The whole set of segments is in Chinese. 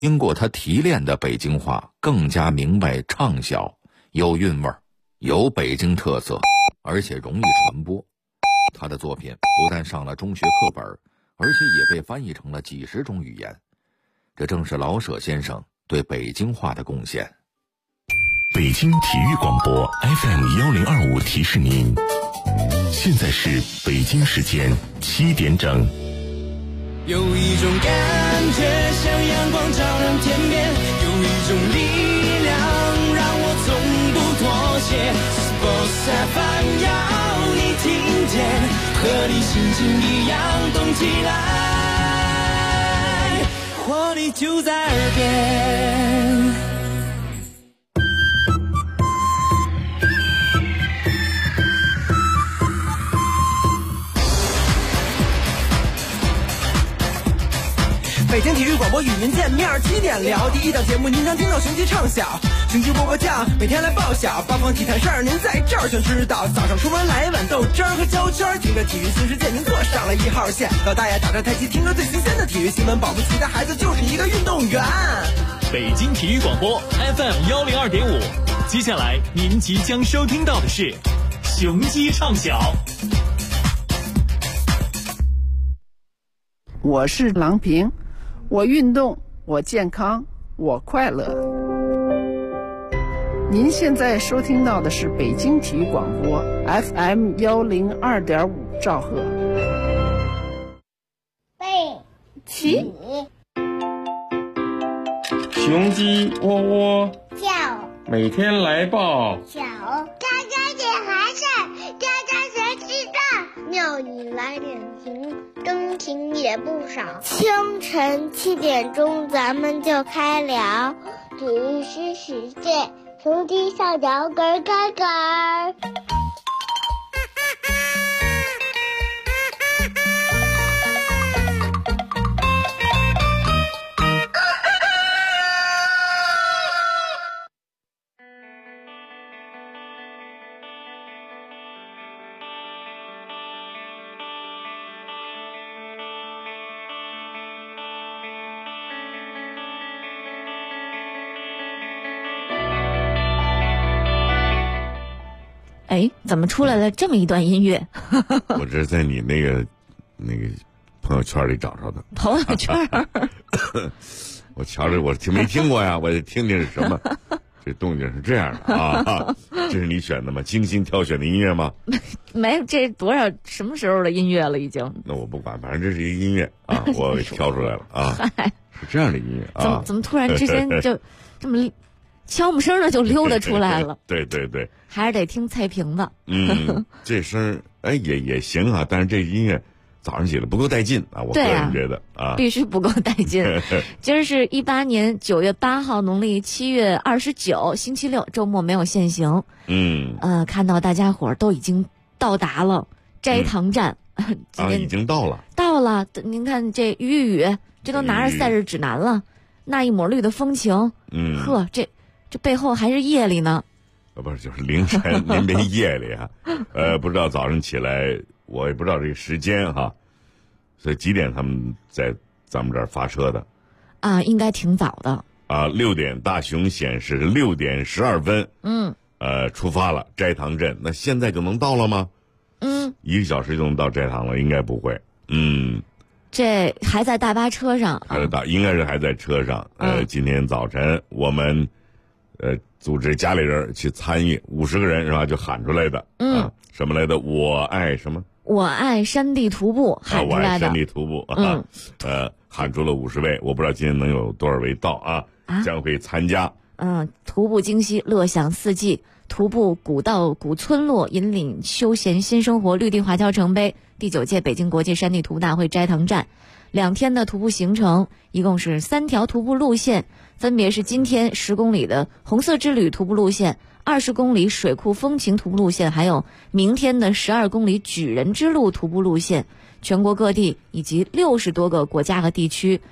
经过他提炼的北京话更加明白畅销，有韵味，有北京特色，而且容易传播。他的作品不但上了中学课本，而且也被翻译成了几十种语言。这正是老舍先生对北京话的贡献。 北京体育广播 FM1025 提示您，现在是北京时间7点整。 有一种感觉像阳光照亮天边，有一种力量让我从不妥协。Sports FM 要你听见，和你心情一样动起来，活力就在耳边。 北京体育广播与您见面，7点聊第一档节目，您将听到雄鸡唱晓，雄鸡波波酱，每天来报晓，八方体坛事儿您在这儿全知道。早上出门来一碗豆汁儿和焦圈，听着体育新世界，您坐上了1号线。老大爷打着太极，听着最新鲜的体育新闻，保不齐的孩子就是一个运动员。 北京体育广播 FM102.5，接下来您即将收听到的是雄鸡唱晓。 我是郎平，我运动，我健康，我快乐。您现在收听到的是北京体育广播 FM102.5兆赫。 背起， 雄鸡窝窝叫， 每天来报小，家家点孩子，家家谁知道？庙里来点情，真情也不少。清晨7点钟，咱们就开聊体育新世界，雄鸡上聊咯咯咯。 哎，怎么出来了这么一段音乐？ 我这是在你那个朋友圈里找着的。 朋友圈我瞧着我没听过呀，我得听听是什么。这动静是这样的啊，这是你选的吗？精心挑选的音乐吗？ 没，这多少什么时候的音乐了已经？ 那我不管，反正这是一个音乐啊，我给挑出来了啊，是这样的音乐啊。 怎么突然之间就这么悄没声的就溜达出来了？ 对对对， 还是得听菜瓶子。 这声也行啊，但是这音乐早上起来不够带劲啊，我个人觉得啊， 必须不够带劲。今儿是18年9月8号，农历7月29，星期六，周末没有限行。看到大家伙儿都已经到达了斋堂站， 已经到了。 您看这雨，这都拿着赛日指南了，那一抹绿的风情。呵，这背后还是夜里呢。 不是，就是凌晨，您别夜里啊。不知道早上起来。我也不知道这个时间哈，所以几点他们在咱们这儿发车的？ 应该挺早的。 6点，大熊显示是6点12分。出发了，斋堂镇。那现在就能到了吗？1个小时就能到斋堂了？应该不会。 这还在大巴车上？ 应该是还在车上。今天早晨我们组织家里人去参与，50个人是吧？就喊出来的。什么来的？我爱什么？ 我爱山地徒步喊出来的。 我爱山地徒步喊出了50位，我不知道今天能有多少位到将会参加。 徒步京西，乐享四季，徒步古道古村落，引领休闲新生活。绿地华侨城杯第9届北京国际山地徒步大会斋堂站，2天的徒步行程，一共是3条徒步路线，分别是今天10公里的红色之旅徒步路线，20公里水库风情徒步路线，还有明天的12公里举人之路徒步路线。全国各地以及60多个国家和地区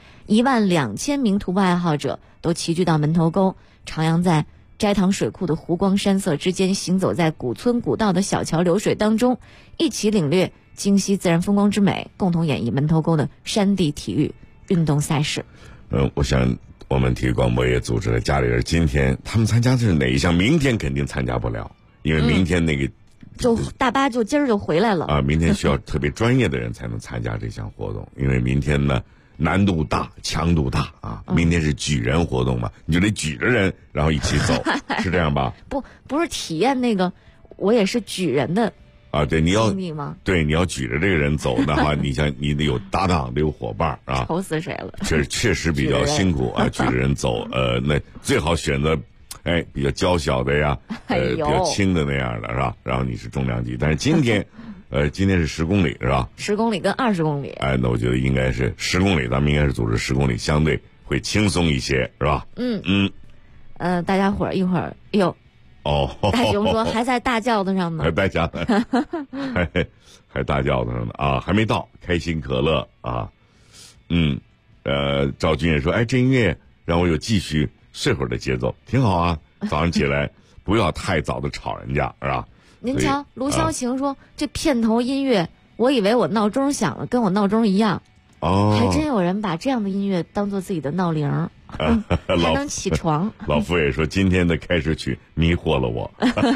，12000名徒步爱好者都齐聚到门头沟，徜徉在斋堂水库的湖光山色之间，行走在古村古道的小桥流水当中，一起领略京西自然风光之美，共同演绎门头沟的山地体育运动赛事。 我想我们体育广播也组织了家里人，今天他们参加的是哪一项？明天肯定参加不了，因为明天那个。 就大巴就今儿就回来了啊！明天需要特别专业的人才能参加这项活动，因为明天呢难度大、强度大啊！明天是举人活动嘛，你就得举着人，然后一起走，是这样吧？ 不是体验那个，我也是举人的啊！对，你要对你要举着这个人走的话，你像你得有搭档，得有伙伴啊！ 愁死谁了？ 这确实比较辛苦啊！举着人走，那最好选择。比较娇小的呀，比较轻的那样的是吧？然后你是重量级，但是今天，今天是10公里是吧 ？10公里跟20公里。 那我觉得应该是10公里，咱们应该是组织10公里，相对会轻松一些，是吧？ 大家伙儿一会儿，大熊说还在大轿子上呢， 还在家呢，还大轿子上呢啊，还没到，开心可乐啊，赵军也说，这音乐让我有继续。睡会儿的节奏挺好啊，早上起来不要太早的吵人家，是吧？ 您瞧，卢潇晴说这片头音乐，我以为我闹钟响了，跟我闹钟一样。还真有人把这样的音乐当做自己的闹铃，还能起床。 老夫也说今天的开始曲迷惑了我。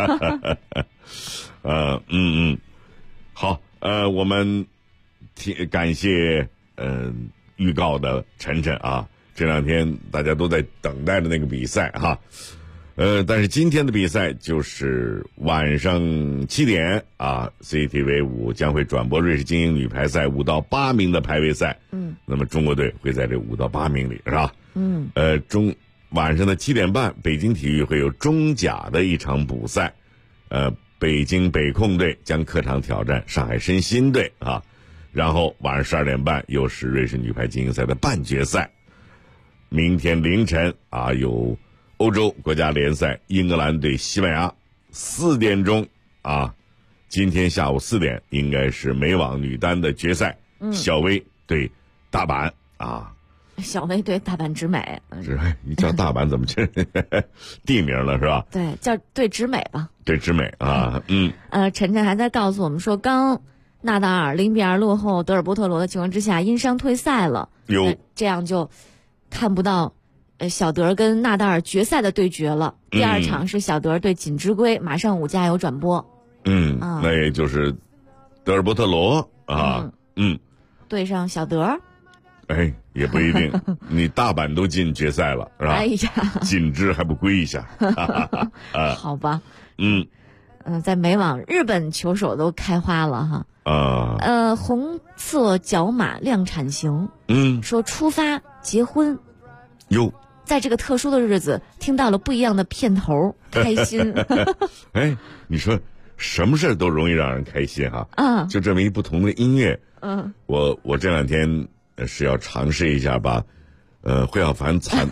好，我们感谢预告的晨晨啊。这2天大家都在等待着那个比赛哈，但是今天的比赛就是晚上7点啊 ，CCTV 5将会转播瑞士精英女排赛5到8名的排位赛。那么中国队会在这5到8名里是吧？晚上的7点半，北京体育会有中甲的一场补赛，北京北控队将客场挑战上海申鑫队啊，然后晚上12点半又是瑞士女排精英赛的半决赛。明天凌晨啊，有欧洲国家联赛，英格兰对西班牙，4点钟啊，今天下午4点应该是美网女单的决赛，小威对大阪啊。 小威对大阪直美， 你叫大阪怎么去地名了是吧？ 对，叫对直美吧。 对直美啊， 晨晨还在告诉我们说，刚纳达尔0-2落后德尔波特罗的情况之下，因伤退赛了，这样就。看不到，小德跟纳达尔决赛的对决了。第2场是小德对锦织圭，马上5加有转播。 那也就是德尔波特罗啊， 对上小德。 也不一定，你大阪都进决赛了是吧？ 哎呀， 锦织还不归一下？ 好吧。在美网，日本球手都开花了哈。红色角马量产型。说出发。结婚，在这个特殊的日子，听到了不一样的片头，开心。 你说什么事都容易让人开心哈。就这么一不同的音乐。我这2天是要尝试一下把，惠晓凡残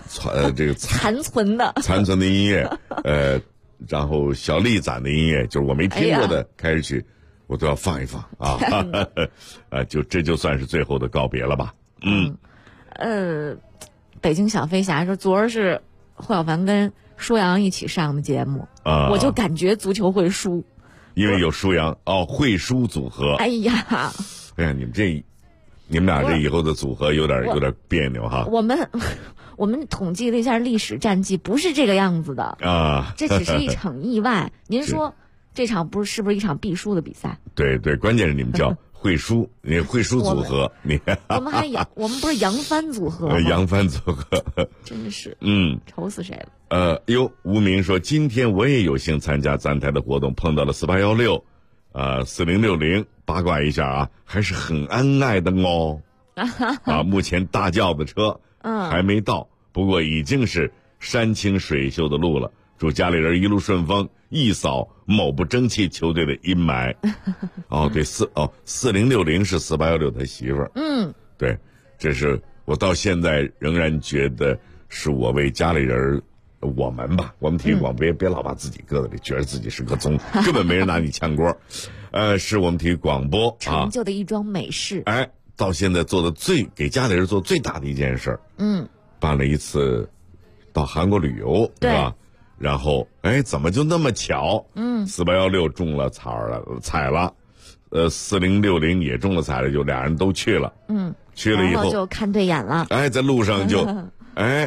存的音乐，然后小丽攒的音乐，就是我没听过的开始曲，我都要放一放啊。这就算是最后的告别了吧。 北京小飞侠说，昨儿是惠晓凡跟舒阳一起上的节目，我就感觉足球会输， 因为有舒阳会输组合。 哎呀， 你们俩这以后的组合有点别扭哈。 我们统计了一下历史战绩，不是这个样子的啊， 这只是一场意外。您说这场是不是一场必输的比赛？ 对，关键是你们叫。会输，你会输组合， 我们不是扬帆组合吗？ 扬帆组合， 真是，愁死谁了。无名说，今天我也有幸参加咱台的活动，碰到了4816，4060，八卦一下啊，还是很恩爱的哦。目前大轿子车还没到，不过已经是山清水秀的路了。祝家里人一路顺风，一扫某不争气球队的阴霾。对，4060是4816他媳妇儿。对，这是我到现在仍然觉得是我为家里人，我们体育广播别老把自己搁在里，觉得自己是个宗，根本没人拿你炝锅。是我们体育广播成就的一桩美事。 到现在做的给家里人做最大的一件事。办了一次到韩国旅游，对吧？然后怎么就那么巧？4816中了彩了，4060也中了彩了，就俩人都去了。去了以后就看对眼了。 在路上就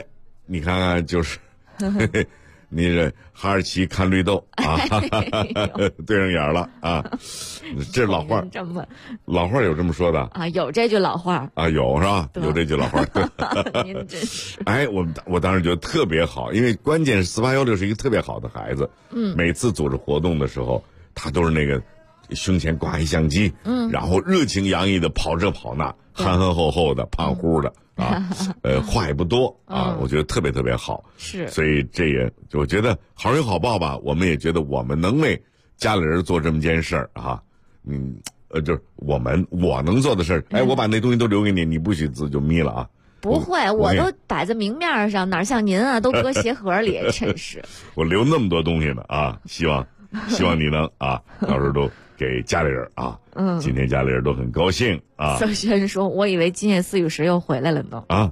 你看看就是你这哈士奇看绿豆啊，对上眼了啊！这老话，老话有这么说的啊，有这句老话啊，有是吧？有这句老话。 您真是， 哎，我当时觉得特别好，因为关键是4816是一个特别好的孩子。每次组织活动的时候，他都是那个胸前挂一相机，然后热情洋溢的跑这跑那，憨憨厚厚的，胖乎的。啊，话也不多啊，我觉得特别特别好， 是， 所以这也我觉得好人好报吧，我们也觉得我们能为家里人做这么件事儿啊，就是我能做的事儿，哎，我把那东西都留给你，你不许自就眯了啊。 不会，我都摆在明面上，哪像您啊，都搁鞋盒里，真是。 我留那么多东西呢啊，希望你能啊，到时候都给家里人啊。今天家里人都很高兴啊。 邹轩说：“我以为今夜思雨时又回来了呢。” 啊，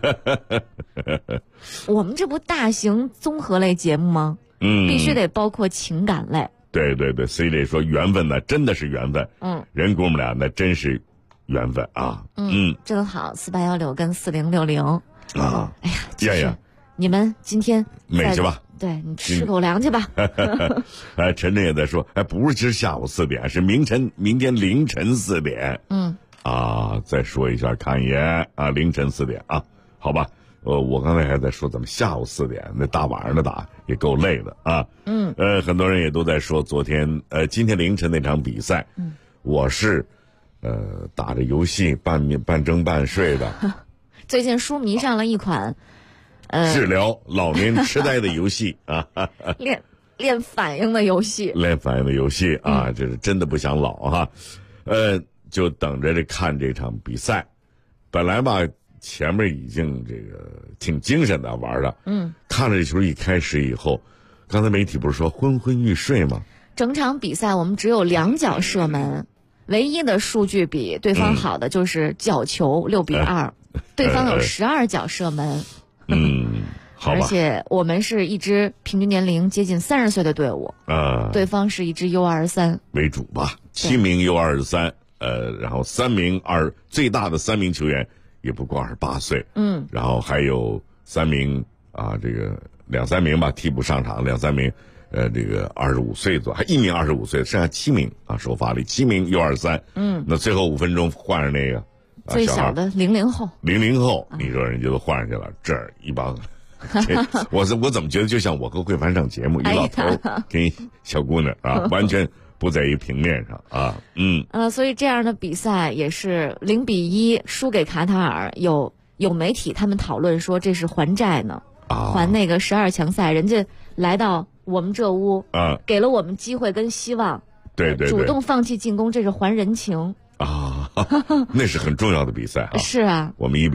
我们这不大型综合类节目吗？必须得包括情感类。 对对对 ，C 类说缘分呢，真的是缘分。人姑母俩那真是缘分啊。 真好，4816跟4060 啊。 哎呀，你们今天美去吧。 对，你吃口粮去吧。 哎，晨晨也在说，哎，不是下午4点，是明天凌晨4点。再说一下，看一眼啊，凌晨4点啊，好吧。我刚才还在说，怎么下午4点，那大晚上的打也够累的啊。很多人也都在说，今天凌晨那场比赛，我是打着游戏半睁半睡的。 最近书迷上了一款。 治疗老年痴呆的游戏啊， 练反应的游戏， 啊，这是真的不想老哈。就等着看这场比赛。本来吧，前面已经这个挺精神的玩的，看了这球一开始以后，刚才媒体不是说昏昏欲睡吗？ 整场比赛我们只有2脚射门，唯一的数据比对方好的就是角球6-2，对方有12脚射门。 好吧。 而且我们是一支平均年龄接近30岁的队伍，对方是一支 U23 为主吧，7名 U23，然后最大的3名球员也不过28岁，然后还有3名啊，这个2-3名吧替补上场，2-3名，这个25岁左右，还1名25岁，剩下7名啊，首发里7名 U23，那最后5分钟换上那个。 最小的00后， 你说人家都换上去了，这儿一帮，我怎么觉得就像我和慧凡上节目，一老头跟小姑娘啊，完全不在一平面上啊， 所以这样的比赛也是0-1输给卡塔尔，有媒体他们讨论说这是还债呢，还那个12强赛，人家来到我们这屋给了我们机会跟希望， 对， 主动放弃进攻，这是还人情。 那是很重要的比赛啊！ 是啊， 我们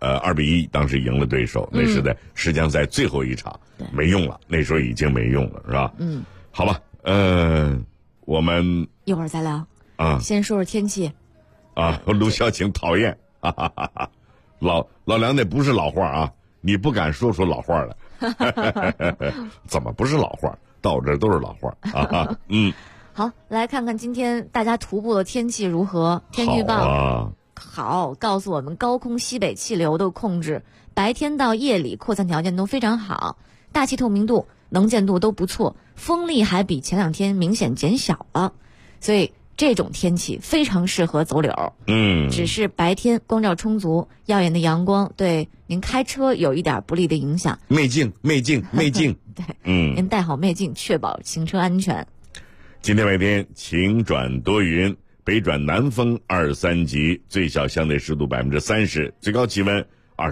2-1，当时赢了对手，那是在世江赛最后一场，没用了，那时候已经没用了，是吧？好吧，我们一会儿再聊啊， 先说说天气啊。卢小晴讨厌，老梁那不是老话啊，你不敢说出老话来，怎么不是老话？到我这儿都是老话啊， 好，来看看今天大家徒步的天气如何？天气预报好，告诉我们高空西北气流的控制，白天到夜里扩散条件都非常好，大气透明度、能见度都不错，风力还比前2天明显减小了，所以这种天气非常适合走柳。只是白天光照充足，耀眼的阳光对您开车有一点不利的影响。 媚镜。 对，您戴好媚镜，确保行车安全。 今天白天晴转多云，北转南风2-3级，最小相对湿度30%，最高气温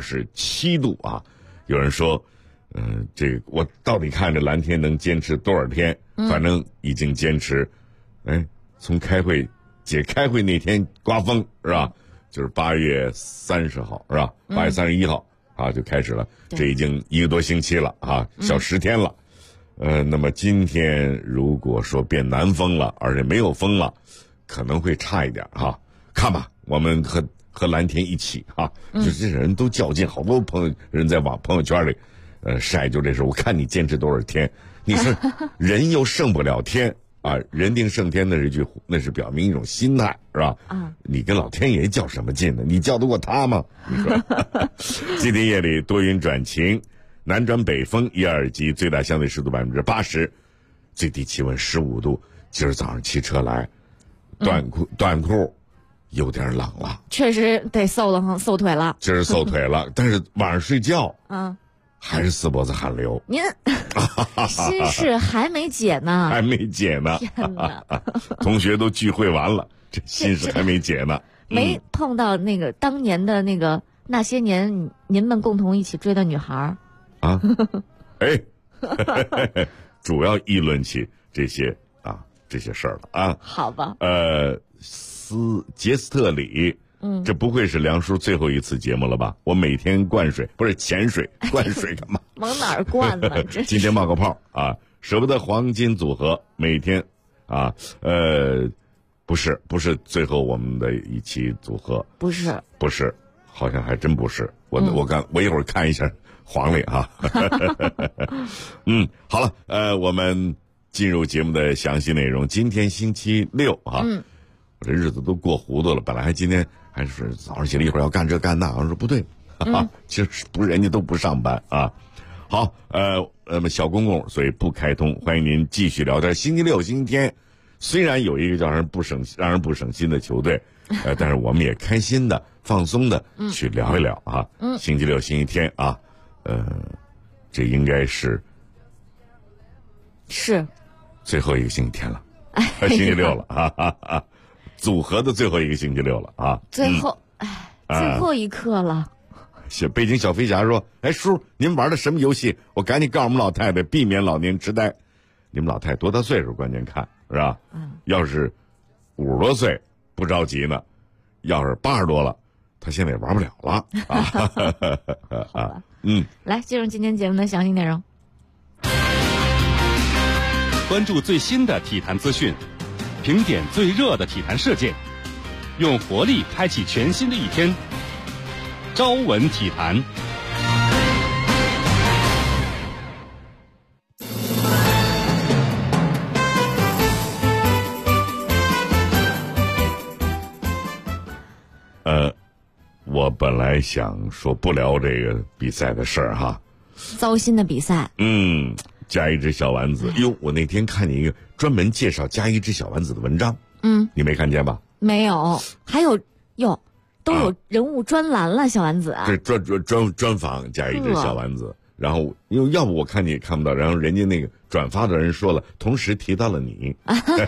27度啊！有人说，这个我到底看这蓝天能坚持多少天？反正已经坚持，从开会那天刮风是吧？就是8月30号是吧？8月31号啊就开始了，这已经1个多星期了啊，小10天了。那么今天如果说变南风了，而且没有风了，可能会差一点哈。看吧，我们和蓝天一起哈，就这人都较劲，好多人在朋友圈里，晒就这事。我看你坚持多少天？你说人又胜不了天啊，人定胜天那是表明一种心态是吧？你跟老天爷较什么劲呢？你较得过他吗？你说，今天夜里多云转晴。 南转北风1、2级，最大相对湿度80%，最低气温15度。今儿早上骑车来，短裤有点冷了， 确实得瘦腿了。 今儿瘦腿了，但是晚上睡觉，还是四脖子汗流。 您心事还没解呢， 还没解呢。 天哪！ 同学都聚会完了，这心事还没解呢。 没碰到那个当年的那些年您们共同一起追的女孩啊？哎，主要议论起这些事儿了啊。 好吧。 杰斯特里，这不会是梁叔最后一次节目了吧？我每天潜水，灌水干嘛？ 往哪儿灌呢？ 今天冒个泡啊！舍不得黄金组合每天啊，不是最后我们的一期组合，不是，好像还真不是。我一会儿看一下黄历啊。好了，我们进入节目的详细内容。今天星期六啊，我这日子都过糊涂了。本来今天还是早上起来一会儿要干这干那，我说不对，其实不是人家都不上班啊。好，小公共所以不开通，欢迎您继续聊天。星期六、星期天，虽然有一个让人不省心的球队，但是我们也开心的、放松的去聊一聊啊。星期六、星期天啊，这应该是最后一个星期天了，星期六了啊，组合的最后一个星期六了啊， 最后一刻了。 北京小飞侠说：“哎，叔，您玩的什么游戏？我赶紧告诉我们老太太，避免老年痴呆。你们老太太多大岁数？关键看是吧？要是50多岁不着急呢，要是80多了，她现在也玩不了了啊。 来进入今天节目的详细内容， 关注最新的体坛资讯，评点最热的体坛事件，用活力开启全新的一天。朝闻体坛， 我本来想说不聊这个比赛的事儿哈， 糟心的比赛。 加一只小丸子。哟，我那天看见一个专门介绍加一只小丸子的文章，你没看见吧？ 没有，还有都有人物专栏了，小丸子啊， 这专访加一只小丸子，然后因为要不我看你也看不到，然后人家那个转发的人说了，同时提到了你，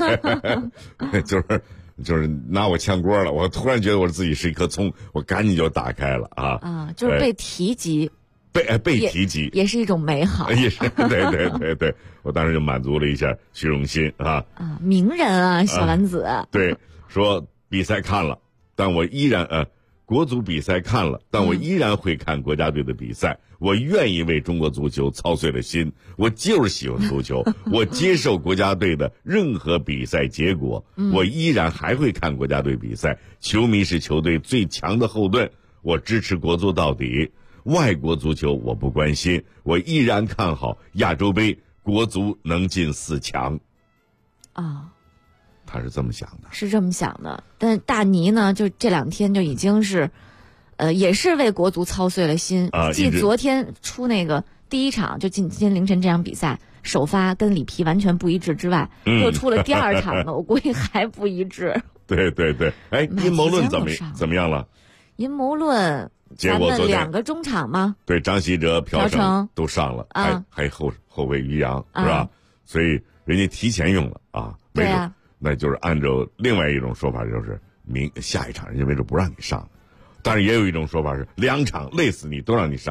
就是拿我炝锅了。我突然觉得我自己是一颗葱，我赶紧就打开了啊， 就是被提及， 被提及也是一种美好， 也是对，我当时就满足了一下虚荣心啊， 名人啊，小丸子， 对，说比赛看了。但我依然国足比赛看了，但我依然会看国家队的比赛。我愿意为中国足球操碎了心，我就是喜欢足球，我接受国家队的任何比赛结果，我依然还会看国家队比赛。球迷是球队最强的后盾，我支持国足到底。外国足球我不关心，我依然看好亚洲杯国足能进4强。他是这么想的， 但大尼呢，就这2天就已经是，也是为国足操碎了心。继昨天出那个第一场就今天凌晨这场比赛首发跟里皮完全不一致之外，又出了第2场呢，我估计还不一致。 对，哎，阴谋论怎么样了？ 阴谋论，咱们2个中场吗？ 对，张稀哲、朴成都上了，还后卫于洋是吧？所以人家提前用了啊，没准。那就是按照另外一种说法，就是下一场人家没准不让你上，但是也有一种说法是2场累死你都让你上。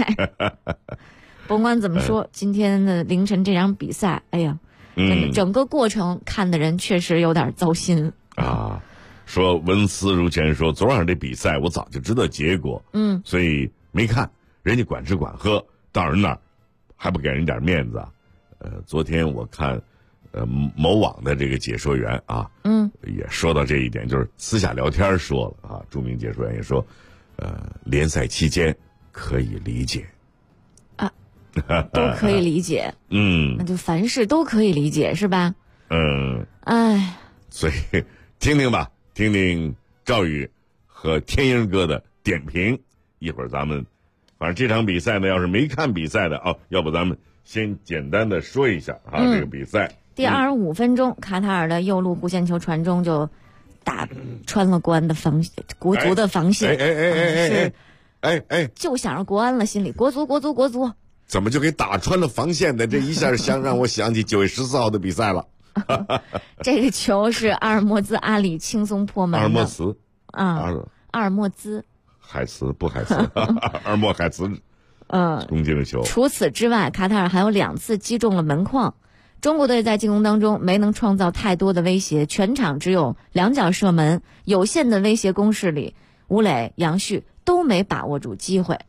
甭管怎么说，今天的凌晨这场比赛，哎呀，整个过程看的人确实有点糟心啊。说文思如前说，昨晚上这比赛我早就知道结果，所以没看，人家管吃管喝，到人那儿还不给人点面子啊。昨天我看。某网的这个解说员啊，也说到这一点，就是私下聊天说了啊，著名解说员也说，联赛期间可以理解， 都可以理解，那就凡事都可以理解是吧？ 所以听听赵宇和天鹰哥的点评，一会儿咱们反正这场比赛呢，要是没看比赛的要不咱们先简单的说一下这个比赛。 第25分钟，卡塔尔的右路弧线球传中就打穿了国安的国足的防线，就想着国安了，心里国足。 怎么就给打穿了防线的？这一下让我想起9月14号的比赛了。 这个球是阿尔莫兹阿里轻松破门的。阿尔莫兹海茨不海茨阿尔莫海茨攻进了球。 除此之外，卡塔尔还有2次击中了门框。中国队在进攻当中没能创造太多的威胁，全场只有2脚射门，有限的威胁攻势里，吴磊、杨旭都没把握住机会。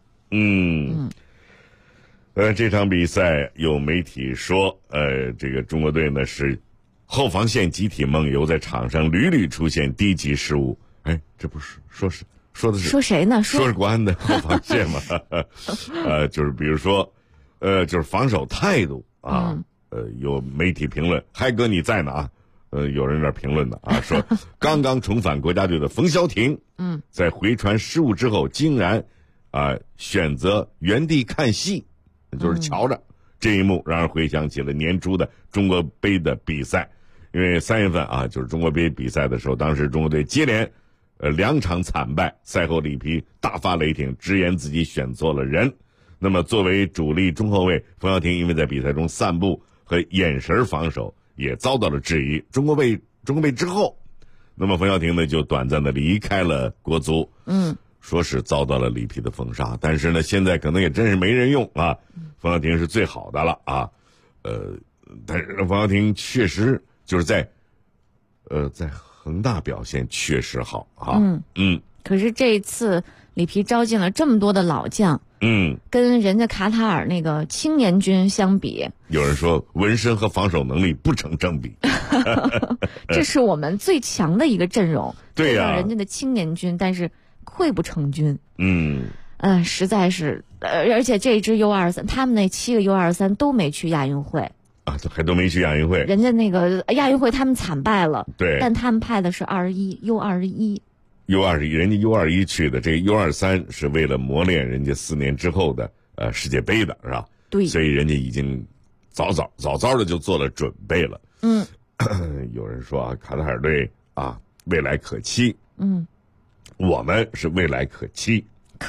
这场比赛有媒体说，这个中国队呢是后防线集体梦游，在场上屡屡出现低级失误。这不是说的是说谁呢？ 说是国安的后防线嘛？就是比如说，就是防守态度有媒体评论，嗨哥你在呢啊？有人在评论的说刚刚重返国家队的冯潇霆，在回传失误之后，竟然选择原地看戏，就是瞧着。这一幕让人回想起了年初的中国杯的比赛，因为3月份就是中国杯比赛的时候，当时中国队接连2场惨败，赛后里皮大发雷霆，直言自己选错了人。那么作为主力中后卫，冯潇霆因为在比赛中散步和眼神防守也遭到了质疑。中国杯之后，那么冯潇霆呢就短暂的离开了国足，说是遭到了里皮的封杀，但是呢现在可能也真是没人用冯潇霆是最好的了但是冯潇霆确实就是在恒大表现确实好可是这一次里皮招进了这么多的老将，跟人家卡塔尔那个青年军相比， 有人说纹身和防守能力不成正比。 这是我们最强的一个阵容， 对呀， 人家的青年军，但是溃不成军。实在是，而且这支 U23，他们那7个 U23都没去亚运会还都没去亚运会。 人家那个亚运会他们惨败了， 对， 但他们派的是U21。 人家 U21 去的，这个 U23是为了磨练人家4年之后的世界杯的，是吧？ 对， 所以人家已经早早的就做了准备了。有人说卡塔尔队未来可期。我们是未来可期。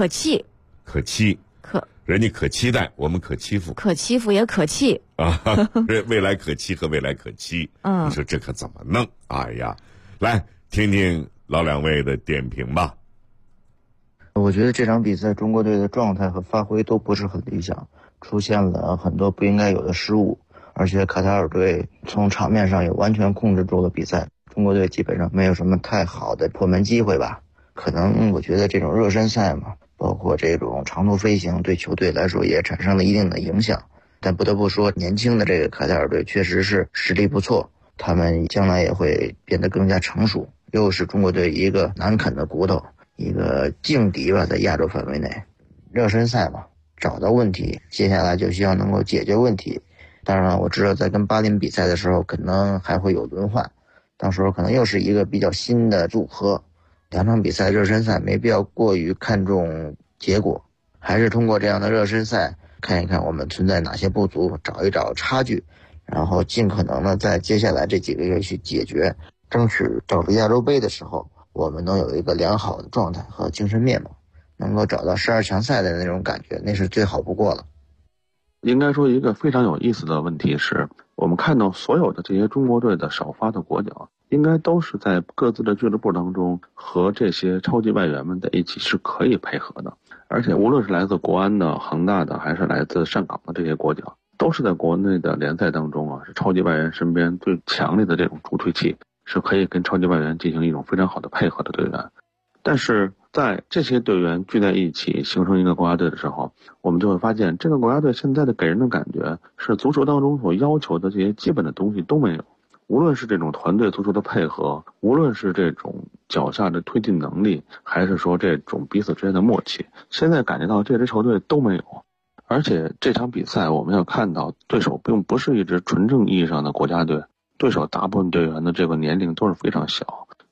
人家可期待，我们可欺负。 可欺负也可气未来可期和未来可期。你说这可怎么弄？哎呀，来听听老2位的点评吧。 我觉得这场比赛中国队的状态和发挥都不是很理想，出现了很多不应该有的失误，而且卡塔尔队从场面上也完全控制住了比赛，中国队基本上没有什么太好的破门机会吧。可能我觉得这种热身赛嘛，包括这种长途飞行对球队来说也产生了一定的影响。但不得不说，年轻的这个卡塔尔队确实是实力不错，他们将来也会变得更加成熟，又是中国队一个难啃的骨头，一个劲敌吧，在亚洲范围内。热身赛嘛，找到问题，接下来就需要能够解决问题。当然了，我知道在跟巴林比赛的时候可能还会有轮换，到时候可能又是一个比较新的组合。2场比赛热身赛没必要过于看重结果，还是通过这样的热身赛看一看我们存在哪些不足，找一找差距，然后尽可能的在接下来这几个月去解决，争取到了亚洲杯的时候我们能有一个良好的状态和精神面貌，能够找到12强赛的那种感觉，那是最好不过了。 应该说一个非常有意思的问题是，我们看到所有的这些中国队的首发的国脚应该都是在各自的俱乐部当中和这些超级外援们在一起是可以配合的，而且无论是来自国安的、恒大的还是来自上港的这些国脚，都是在国内的联赛当中是超级外援身边最强烈的这种助推器，是可以跟超级外援进行一种非常好的配合的队员。但是在这些队员聚在一起形成一个国家队的时候，我们就会发现这个国家队现在的给人的感觉是足球当中所要求的这些基本的东西都没有，无论是这种团队足球的配合，无论是这种脚下的推进能力，还是说这种彼此之间的默契，现在感觉到这支球队都没有。而且这场比赛我们要看到，对手并不是一支纯正意义上的国家队，对手大部分队员的这个年龄都是非常小，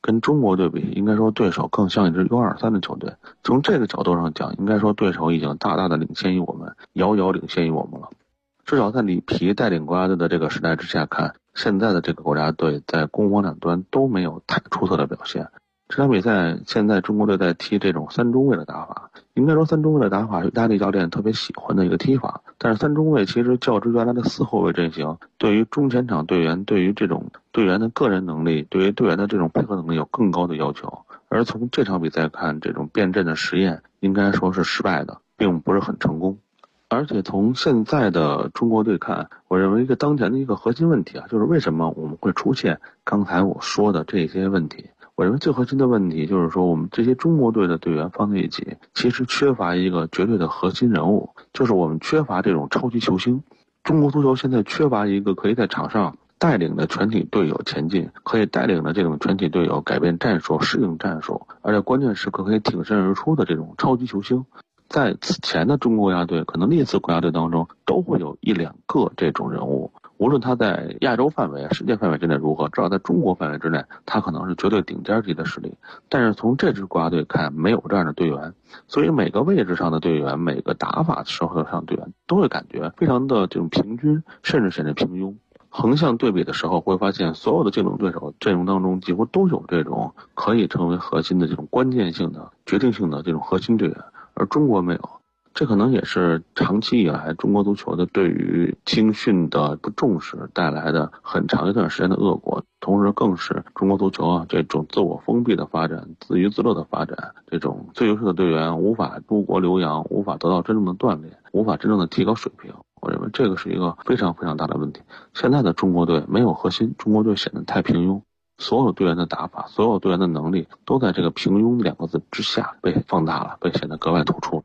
跟中国对比，应该说对手更像一支 U23 的球队。从这个角度上讲，应该说对手已经大大的领先于我们，遥遥领先于我们了。至少在里皮带领国家队的这个时代之下看，现在的这个国家队在攻防两端都没有太出色的表现。这场比赛现在中国队在踢这种三中卫的打法，应该说三中卫的打法是意大利教练特别喜欢的一个踢法，但是三中卫其实较之原来的四后卫阵型，对于中前场队员，对于这种队员的个人能力，对于队员的这种配合能力有更高的要求。而从这场比赛看，这种变阵的实验应该说是失败的，并不是很成功。而且从现在的中国队看，我认为一个当前的一个核心问题就是为什么我们会出现刚才我说的这些问题。我认为最核心的问题就是说，我们这些中国队的队员放在一起，其实缺乏一个绝对的核心人物，就是我们缺乏这种超级球星。中国足球现在缺乏一个可以在场上带领的全体队友前进，可以带领的这种全体队友改变战术、适应战术，而且关键时刻可以挺身而出的这种超级球星。在此前的中国国家队，可能历次国家队当中都会有一两个这种人物，无论他在亚洲范围、世界范围之内如何，至少在中国范围之内，他可能是绝对顶尖级的实力。但是从这支国家队看，没有这样的队员，所以每个位置上的队员、每个打法时候上的队员都会感觉非常的这种平均，甚至显得平庸。横向对比的时候，会发现所有的竞争对手阵容当中几乎都有这种可以成为核心的这种关键性的、决定性的这种核心队员。而中国没有，这可能也是长期以来中国足球的对于青训的不重视带来的很长一段时间的恶果，同时更是中国足球这种自我封闭的发展、自娱自乐的发展，这种最优秀的队员无法出国留洋，无法得到真正的锻炼，无法真正的提高水平。我认为这个是一个非常非常大的问题。现在的中国队没有核心，中国队显得太平庸。所有队员的打法，所有队员的能力都在这个平庸两个字之下被放大了，被显得格外突出。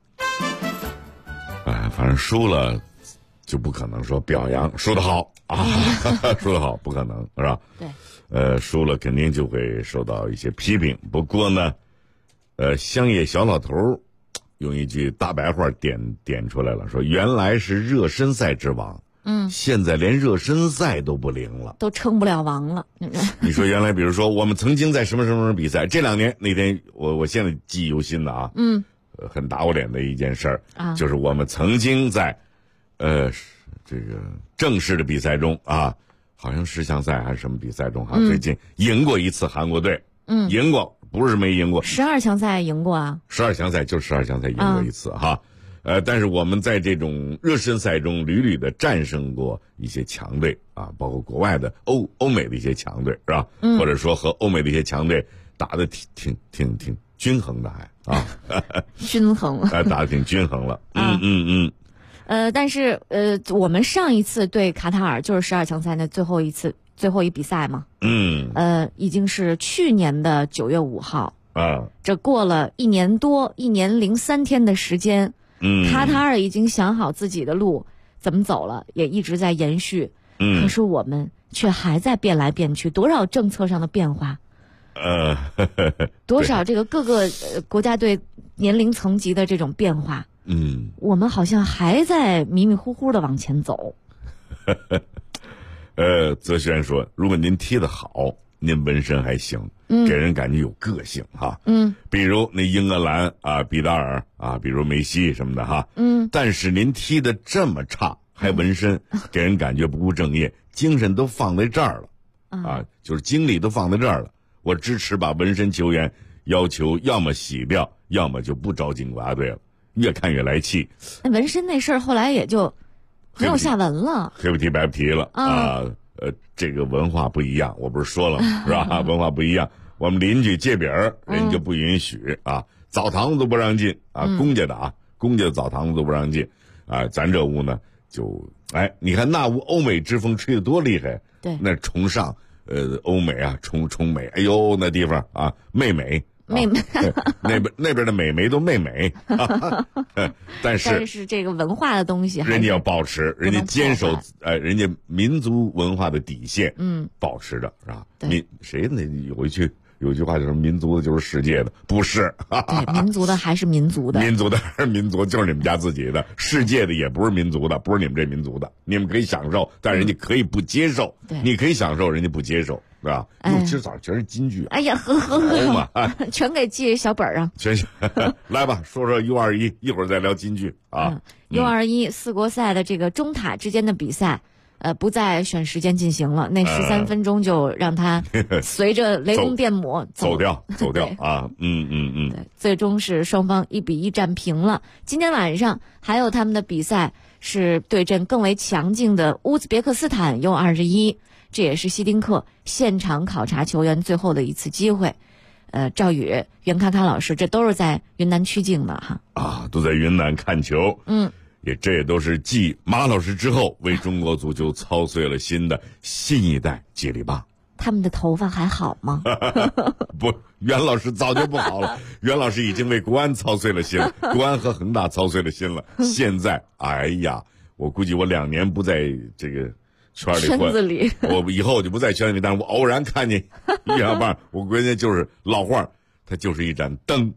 反正输了就不可能说表扬输得好啊，输得好不可能是吧？对，输了肯定就会受到一些批评。不过呢，乡野小老头用一句大白话点出来了，说原来是热身赛之王。现在连热身赛都不灵了， 都称不了王了。 你说原来比如说我们曾经在什么什么比赛，这2年那天我现在记忆犹新的啊，很打我脸的一件事儿啊，就是我们曾经在这个正式的比赛中啊，好像10强赛还是什么比赛中哈，最近赢过一次韩国队，赢过，不是没赢过 ，12强赛赢过啊 ，12强赛就12强赛赢过一次哈。但是我们在这种热身赛中屡屡的战胜过一些强队啊，包括国外的欧美的一些强队是吧？或者说和欧美的一些强队打得挺均衡的还啊， 均衡， 打得挺均衡了， 但是我们上一次对卡塔尔就是12强赛的最后一比赛嘛，已经是去年的9月5号啊，这过了1年多，1年03天的时间。卡塔尔已经想好自己的路怎么走了，也一直在延续。可是我们却还在变来变去，多少政策上的变化，多少这个各个国家队年龄层级的这种变化，我们好像还在迷迷糊糊的往前走。 泽轩说，如果您踢得好，您纹身还行，给人感觉有个性哈。比如那英格兰啊，比达尔啊，比如梅西什么的哈。但是您踢得这么差，还纹身，给人感觉不务正业，精神都放在这儿了啊，就是精力都放在这儿了。我支持把纹身球员要求要么洗掉，要么就不招进国家队了，越看越来气。 那纹身那事儿后来也就没有下文了， 黑不提白不提了啊。这个文化不一样，我不是说了吗？是吧？文化不一样，我们邻居借饼人家不允许啊，澡堂子都不让进啊，公家的澡堂子都不让进啊，咱这屋呢就你看那屋欧美之风吹得多厉害， 对， 那崇尚欧美啊，崇美，哎呦那地方啊，媚美。那边的美眉都媚美，但是这个文化的东西， 人家要保持，人家坚守人家民族文化的底线，保持着是吧？谁那有一句话就是民族的就是世界的，不是？ 对，民族的还是民族的， 民族的还是民族，就是你们家自己的，世界的也不是民族的，不是你们这民族的，你们可以享受，但人家可以不接受，你可以享受，人家不接受。 对吧？今儿早上全是金句。 哎呀，呵，全给记小本上。 全来吧，说说 U21，一会儿再聊金句啊。 U21 4国赛的这个中塔之间的比赛。不再选时间进行了，那13分钟就让他随着雷公电母走掉啊，对， 最终是双方1-1战平了。今天晚上还有他们的比赛是对阵更为强劲的乌兹别克斯坦 U21，这也是希丁克现场考察球员最后的一次机会。赵宇、袁侃侃老师，这都是在云南曲靖的哈啊，都在云南看球，这也都是继马老师之后为中国足球操碎了心的新一代接力棒。 他们的头发还好吗？ 不，袁老师早就不好了。袁老师已经为国安操碎了心，国安和恒大操碎了心了。现在，哎呀，我估计我2年不在这个圈子里， 我以后就不在圈子里，但是我偶然看见一条棒，我关键就是老话，它就是一盏灯。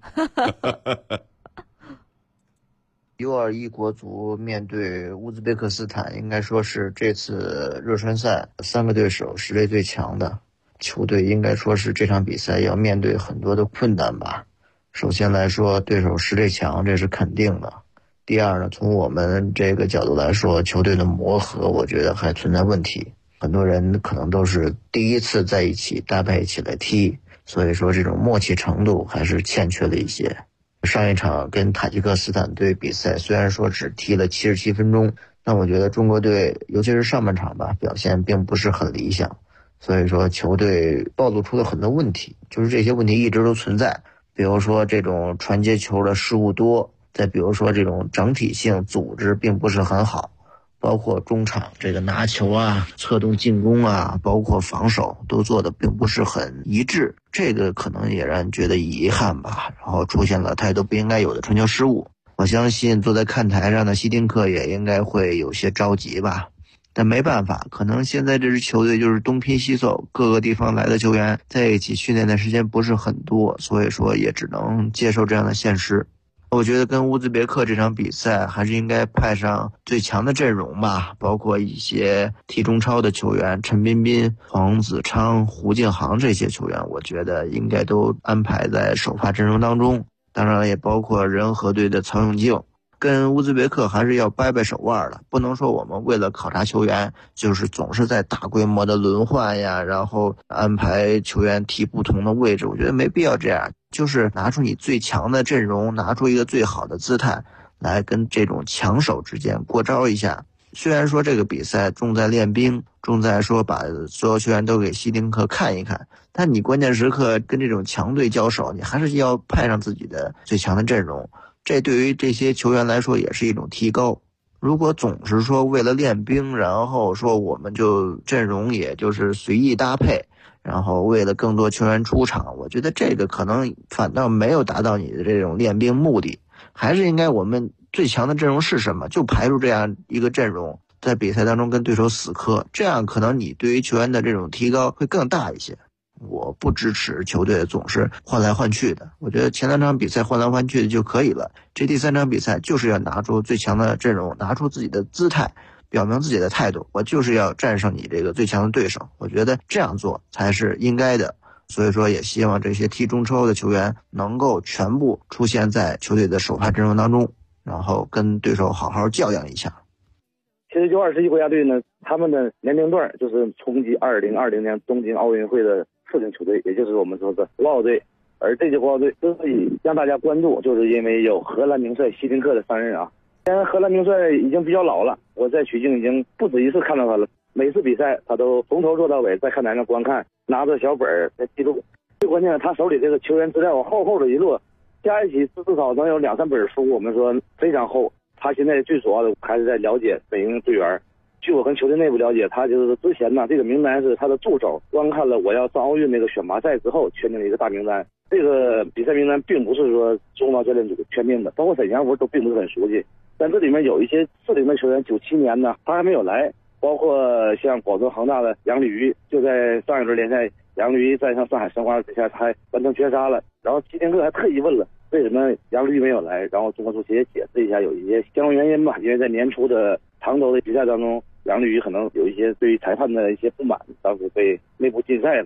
U21国足面对乌兹别克斯坦，应该说是这次热身赛3个对手实力最强的球队，应该说是这场比赛要面对很多的困难吧。首先来说，对手实力强，这是肯定的。第二呢，从我们这个角度来说，球队的磨合我觉得还存在问题，很多人可能都是第一次在一起搭配起来踢，所以说这种默契程度还是欠缺了一些。上一场跟塔吉克斯坦队比赛，虽然说只踢了77分钟，但我觉得中国队尤其是上半场吧，表现并不是很理想，所以说球队暴露出了很多问题，就是这些问题一直都存在，比如说这种传接球的失误多，再比如说这种整体性组织并不是很好，包括中场这个拿球啊、策动进攻啊，包括防守都做的并不是很一致，这个可能也让人觉得遗憾吧。然后出现了太多不应该有的传球失误，我相信坐在看台上的希丁克也应该会有些着急吧。但没办法，可能现在这支球队就是东拼西凑，各个地方来的球员在一起训练的时间不是很多，所以说也只能接受这样的现实。我觉得跟乌兹别克这场比赛还是应该派上最强的阵容吧，包括一些踢中超的球员，陈彬彬、黄子昌、胡敬航这些球员，我觉得应该都安排在首发阵容当中。当然也包括人和队的曹永静。跟乌兹别克还是要掰掰手腕的，不能说我们为了考察球员，就是总是在大规模的轮换呀，然后安排球员踢不同的位置，我觉得没必要这样，就是拿出你最强的阵容，拿出一个最好的姿态来跟这种强手之间过招一下。虽然说这个比赛重在练兵，重在说把所有球员都给希丁克看一看，但你关键时刻跟这种强队交手，你还是要派上自己的最强的阵容，这对于这些球员来说也是一种提高。如果总是说为了练兵，然后说我们就阵容也就是随意搭配，然后为了更多球员出场，我觉得这个可能反倒没有达到你的这种练兵目的。还是应该我们最强的阵容是什么，就排出这样一个阵容，在比赛当中跟对手死磕，这样可能你对于球员的这种提高会更大一些。我不支持球队总是换来换去的，我觉得前2场比赛换来换去的就可以了，这第3场比赛就是要拿出最强的阵容，拿出自己的姿态，表明自己的态度，我就是要战胜你这个最强的对手，我觉得这样做才是应该的。所以说也希望这些踢中超的球员能够全部出现在球队的首发阵容当中，然后跟对手好好较量一下。 其实U21国家队呢，他们的年龄段就是冲击2020年东京奥运会的次名球队，也就是我们说的国奥队。而这支国奥队之所以让大家关注，就是因为有荷兰名帅希丁克的上任啊。虽然荷兰名帅已经比较老了，我在曲靖已经不止一次看到他了，每次比赛他都从头做到尾，在看台上观看，拿着小本在记录。最关键的，他手里这个球员资料厚的一摞，加一起至少能有2-3本书，我们说非常厚。他现在最主要的还是在了解每名队员。据我跟球队内部了解，他就是之前呢，这个名单是他的助手观看了我要上奥运那个选拔赛之后圈定了一个大名单。这个比赛名单并不是说中超教练组圈定的，包括沈祥福都并不是很熟悉。但这里面有一些适龄的球员，97年呢他还没有来，包括像广州恒大的杨鲤鱼，就在上一轮联赛，杨鲤鱼在上海申花比赛他还完成绝杀了。然后希丁克还特意问了为什么杨鲤鱼没有来，然后中国足协也解释一下有一些相关原因吧，因为在年初的杭州的比赛当中，杨鲤鱼可能有一些对于裁判的一些不满，当时被内部禁赛了。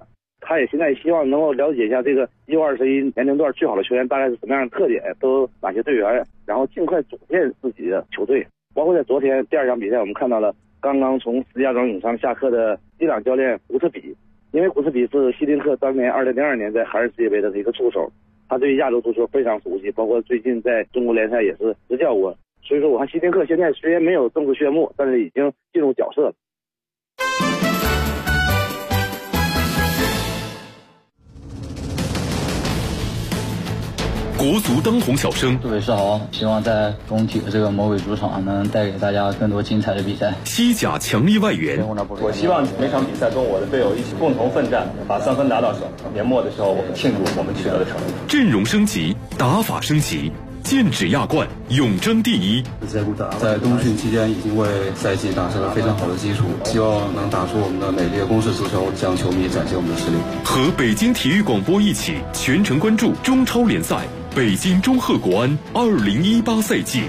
他也现在希望能够了解一下这个U21年龄段最好的球员大概是什么样的特点，都有哪些队员，然后尽快组建自己的球队。包括在昨天第2场比赛，我们看到了刚刚从石家庄永昌下课的伊朗教练古斯比，因为古斯比是希林克当年2002年在韩日世界杯的一个助手，他对亚洲足球非常熟悉，包括最近在中国联赛也是执教过。所以说我看希林克现在虽然没有正式宣布，但是已经进入角色了。 国足当红小生， 杜伟是好，希望在中体的这个魔鬼主场能带给大家更多精彩的比赛。 西甲强力外援， 我希望每场比赛中我的队友一起共同奋战，把3分拿到手。年末的时候，我们庆祝我们取得的成绩。 阵容升级，打法升级，剑指亚冠，永争第一。 在冬训期间已经为赛季打下了非常好的基础，希望能打出我们的美丽的攻势足球，向球迷展现我们的实力。 和北京体育广播一起全程关注中超联赛北京中赫国安2018赛季。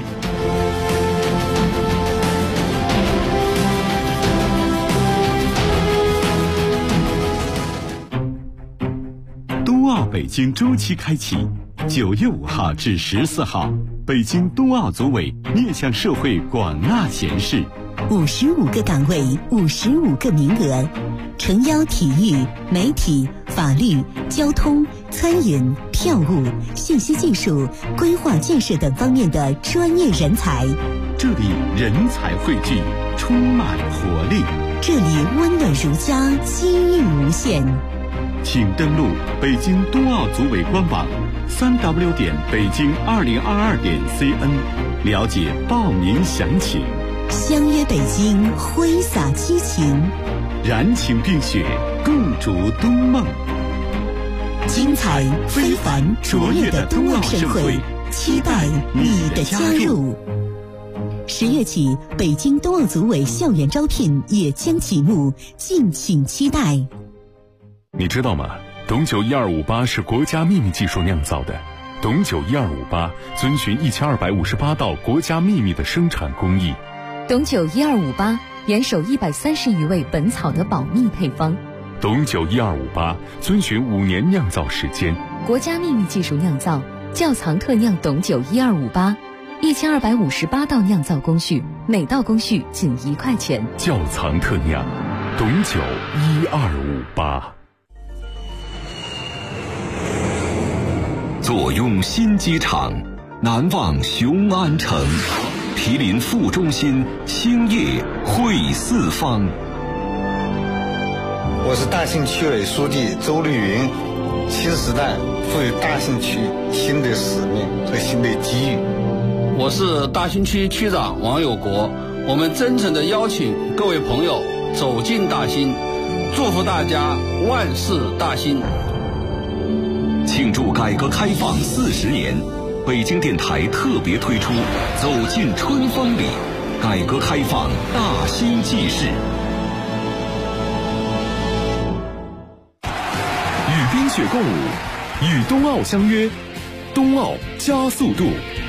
冬奥北京周期开启，9月5号至14号，北京冬奥组委面向社会广纳贤士 ，55个岗位，55个名额，诚邀体育、媒体、法律、交通、餐饮、票务、信息技术、规划建设等方面的专业人才。 这里人才汇聚，充满活力。 这里温暖如家，机遇无限。 请登录北京冬奥组委官网3w 北京2022.cn 了解报名详情。 相约北京，挥洒激情， 燃情并雪，共筑冬梦。 精彩非凡卓越的冬奥盛会，期待你的加入。10月起，北京冬奥组委校园招聘也将启幕，敬请期待。 你知道吗？董酒1258是国家秘密技术酿造的。董酒1258遵循1258道国家秘密的生产工艺。 董酒1258严守130余味本草的保密配方。 董酒1258遵循5年酿造时间。 国家秘密技术酿造，窖藏特酿董酒1258，1258道酿造工序，每道工序仅1块钱。 窖藏特酿，董酒1258。 坐拥新机场，难忘雄安城，毗邻副中心，兴业汇四方。 我是大兴区委书记周绿云，新时代赋予大兴区新的使命和新的机遇。 我是大兴区区长王有国，我们真诚地邀请各位朋友走进大兴，祝福大家万事大兴。 庆祝改革开放40年，北京电台特别推出《走进春风里》，改革开放大兴纪事。 与冰雪共舞，与冬奥相约，冬奥加速度。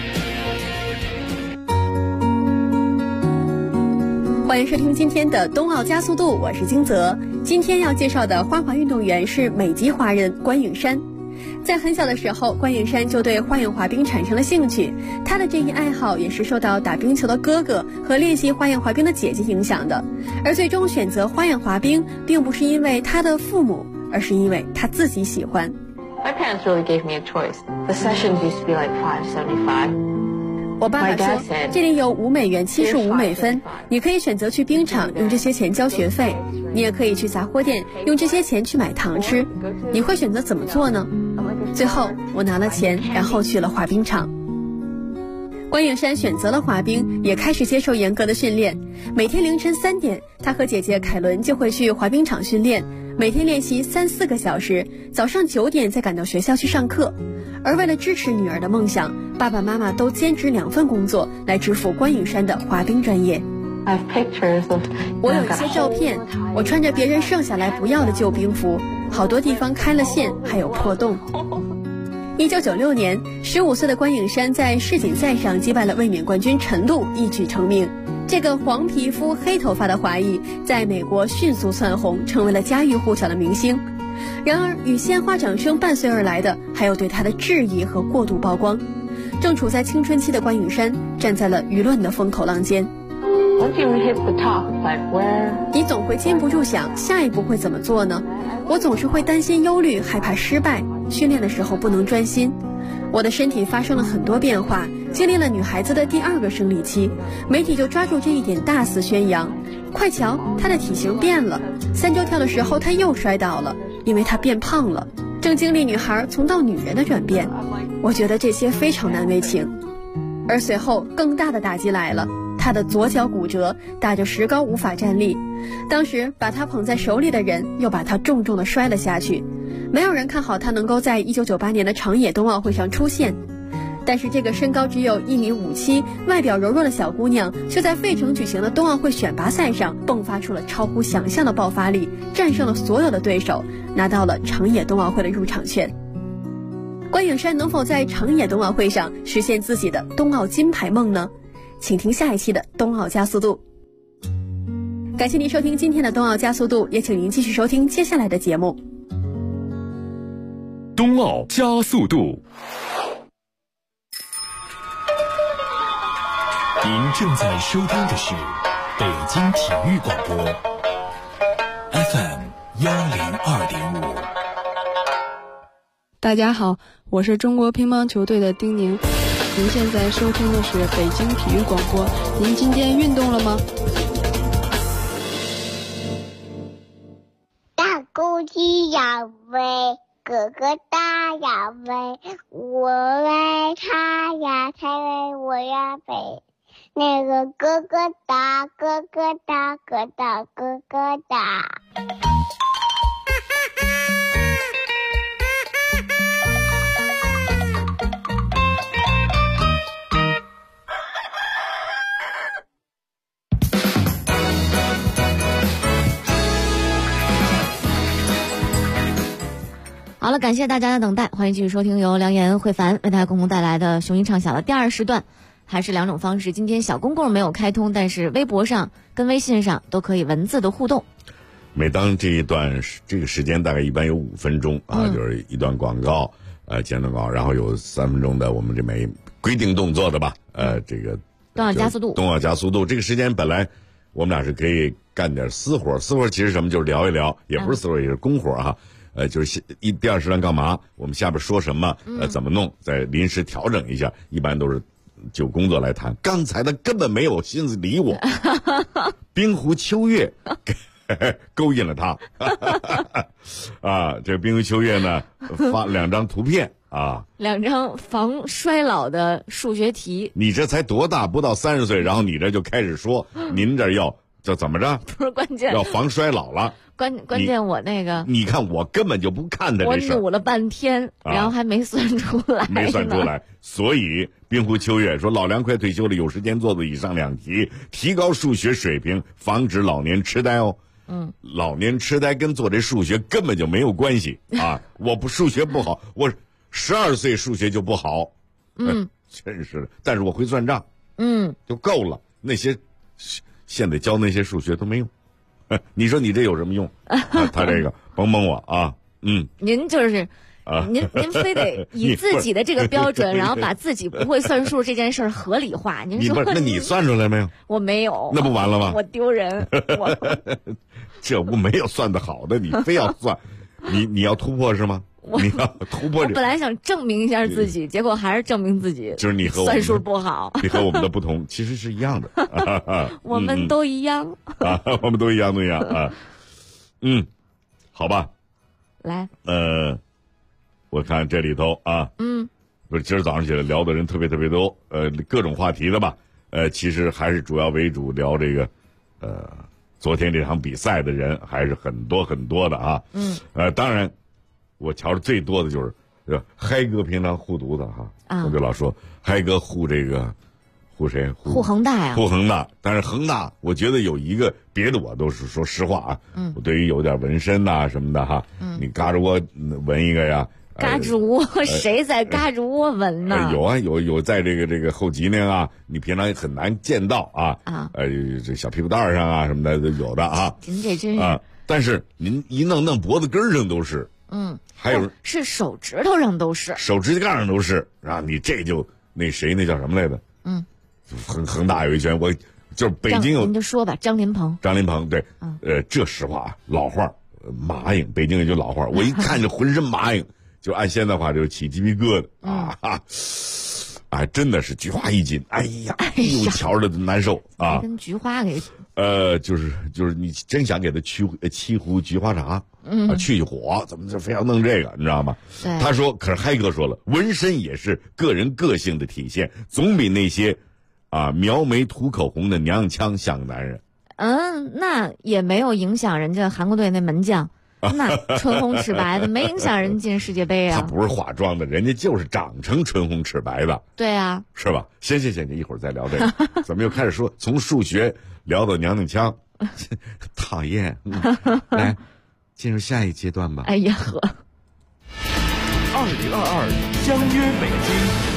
欢迎收听今天的冬奥加速度，我是金泽。今天要介绍的花滑运动员是美籍华人关颖珊。在很小的时候，关颖珊就对花样滑冰产生了兴趣。她的这一爱好也是受到打冰球的哥哥和练习花样滑冰的姐姐影响的。而最终选择花样滑冰，并不是因为她的父母，而是因为她自己喜欢。 My parents really gave me a choice. The sessions used to be like $5.75. 我爸爸说，这里有$5.75，你可以选择去冰场用这些钱交学费，你也可以去杂货店用这些钱去买糖吃，你会选择怎么做呢？最后我拿了钱，然后去了滑冰场。关颖珊选择了滑冰，也开始接受严格的训练。每天凌晨3点，她和姐姐凯伦就会去滑冰场训练，每天练习3-4个小时，早上9点再赶到学校去上课。而为了支持女儿的梦想，爸爸妈妈都兼职2份工作来支付关颖珊的滑冰专业。我有一些照片，我穿着别人剩下来不要的旧冰服，好多地方开了线，还有破洞。1996年，15岁的关颖珊在世锦赛上击败了卫冕冠军陈露，一举成名。这个黄皮肤黑头发的华裔在美国迅速窜红，成为了家喻户晓的明星。 然而与鲜花掌声伴随而来的还有对他的质疑和过度曝光。正处在青春期的关咏珊站在了舆论的风口浪尖。你总会禁不住想下一步会怎么做呢？我总是会担心忧虑，害怕失败，训练的时候不能专心。我的身体发生了很多变化，经历了女孩子的第2个生理期，媒体就抓住这一点大肆宣扬。快瞧，她的体型变了，3周跳的时候她又摔倒了，因为她变胖了。正经历女孩从到女人的转变，我觉得这些非常难为情。而随后更大的打击来了，她的左脚骨折，打着石膏无法站立。当时把她捧在手里的人又把她重重地摔了下去。没有人看好她能够在1998年的长野冬奥会上出现。但是这个身高只有1.57米、外表柔弱的小姑娘，却在费城举行的冬奥会选拔赛上迸发出了超乎想象的爆发力，战胜了所有的对手，拿到了长野冬奥会的入场券。关咏珊能否在长野冬奥会上实现自己的冬奥金牌梦呢？请听下一期的冬奥加速度。感谢您收听今天的冬奥加速度，也请您继续收听接下来的节目。 冬奥加速度。您正在收听的是北京体育广播 FM 102.5。 大家好，我是中国乒乓球队的丁宁。您现在收听的是北京体育广播。您今天运动了吗？ 大公鸡要飞，哥哥大要飞，我为他呀，才为我呀飞。那个哥哥大，哥哥大，哥大，哥哥大。 好了，感谢大家的等待，欢迎继续收听由梁岩、慧凡为大家共同带来的雄鹰畅想的第2时段。还是2种方式，今天小公共没有开通，但是微博上跟微信上都可以文字的互动。 每当这个时间大概一般有5分钟啊，就是一段广告，简短广告，然后有3分钟的我们这每规定动作的吧，这个冬奥加速度。冬奥加速度这个时间本来我们俩是可以干点私活，私活其实什么就是聊一聊，也不是私活，也是公活哈。就是第2时段干嘛？我们下边说什么？怎么弄？再临时调整一下，一般都是就工作来谈。刚才他根本没有心思理我，冰湖秋月勾引了他啊！这冰湖秋月呢，发2张图片啊 ，2张防衰老的数学题。 你这才多大？不到30岁，然后你这就开始说，您这要怎么着？ 不是关键， 要防衰老了。 关键我那个， 你看我根本就不看他这事儿， 我努了半天，然后还没算出来， 没算出来。所以冰湖秋月说，老梁快退休了，有时间做做以上2题，提高数学水平，防止老年痴呆哦。老年痴呆跟做这数学根本就没有关系啊！我不数学不好，我12岁数学就不好，真是的。但是我会算账，就够了。那些现在教那些数学都没用。你说你这有什么用？他这个甭我啊， 您就是您非得以自己的这个标准，然后把自己不会算数这件事儿合理化。您说那你算出来没有？ 我没有， 那不完了吗？ 我丢人， 这不没有算得好的，你非要算，你要突破是吗？你要突破。 我本来想证明一下自己，结果还是证明自己就是你和我算数不好。 你和我们的不同其实是一样的， 我们都一样啊，我们都一样啊。好吧， 来， 我看这里头啊，不是今儿早上起来聊的人特别特别多，各种话题的吧，其实还是主要为主聊这个，昨天这场比赛的人还是很多很多的啊，当然。我瞧着最多的就是嗨哥平常护犊子哈，我就老说嗨哥护这个护谁？ 护恒大呀， 护恒大。但是恒大，我觉得有一个别的，我都是说实话啊，我对于有点纹身呐什么的哈，你嘎吱窝纹一个呀。 嘎吱窝，谁在嘎吱窝纹呢？ 有啊，有在这个后脊梁啊，你平常很难见到啊。这小屁股蛋上啊什么的都有的啊。 您这真是但是您一弄脖子根上都是，还有是手指头上都是， 手指甲上都是啊！你这就那谁那叫什么来着？恒大有一拳，我就是北京有， 您就说吧，张林鹏对，这实话老话，麻硬，北京也就老话，我一看就浑身麻硬，就按现在话就起鸡皮疙瘩啊！哎，真的是菊花一紧，哎呀，又瞧着难受啊！ 跟菊花给就是你真想给他沏壶菊花茶，去火，怎么就非要弄这个，你知道吗？他说，可是嗨哥说了，纹身也是个人个性的体现，总比那些描眉涂口红的娘腔像男人。 那也没有影响人家韩国队那门将。那唇红齿白的，没影响人进世界杯啊！ 他不是化妆的，人家就是长成唇红齿白的。 对啊， 是吧？行，一会儿再聊这个。咱们又开始说，从数学聊到娘娘腔，讨厌。来，进入下一阶段吧。 哎呀呵 ！2022相约北京。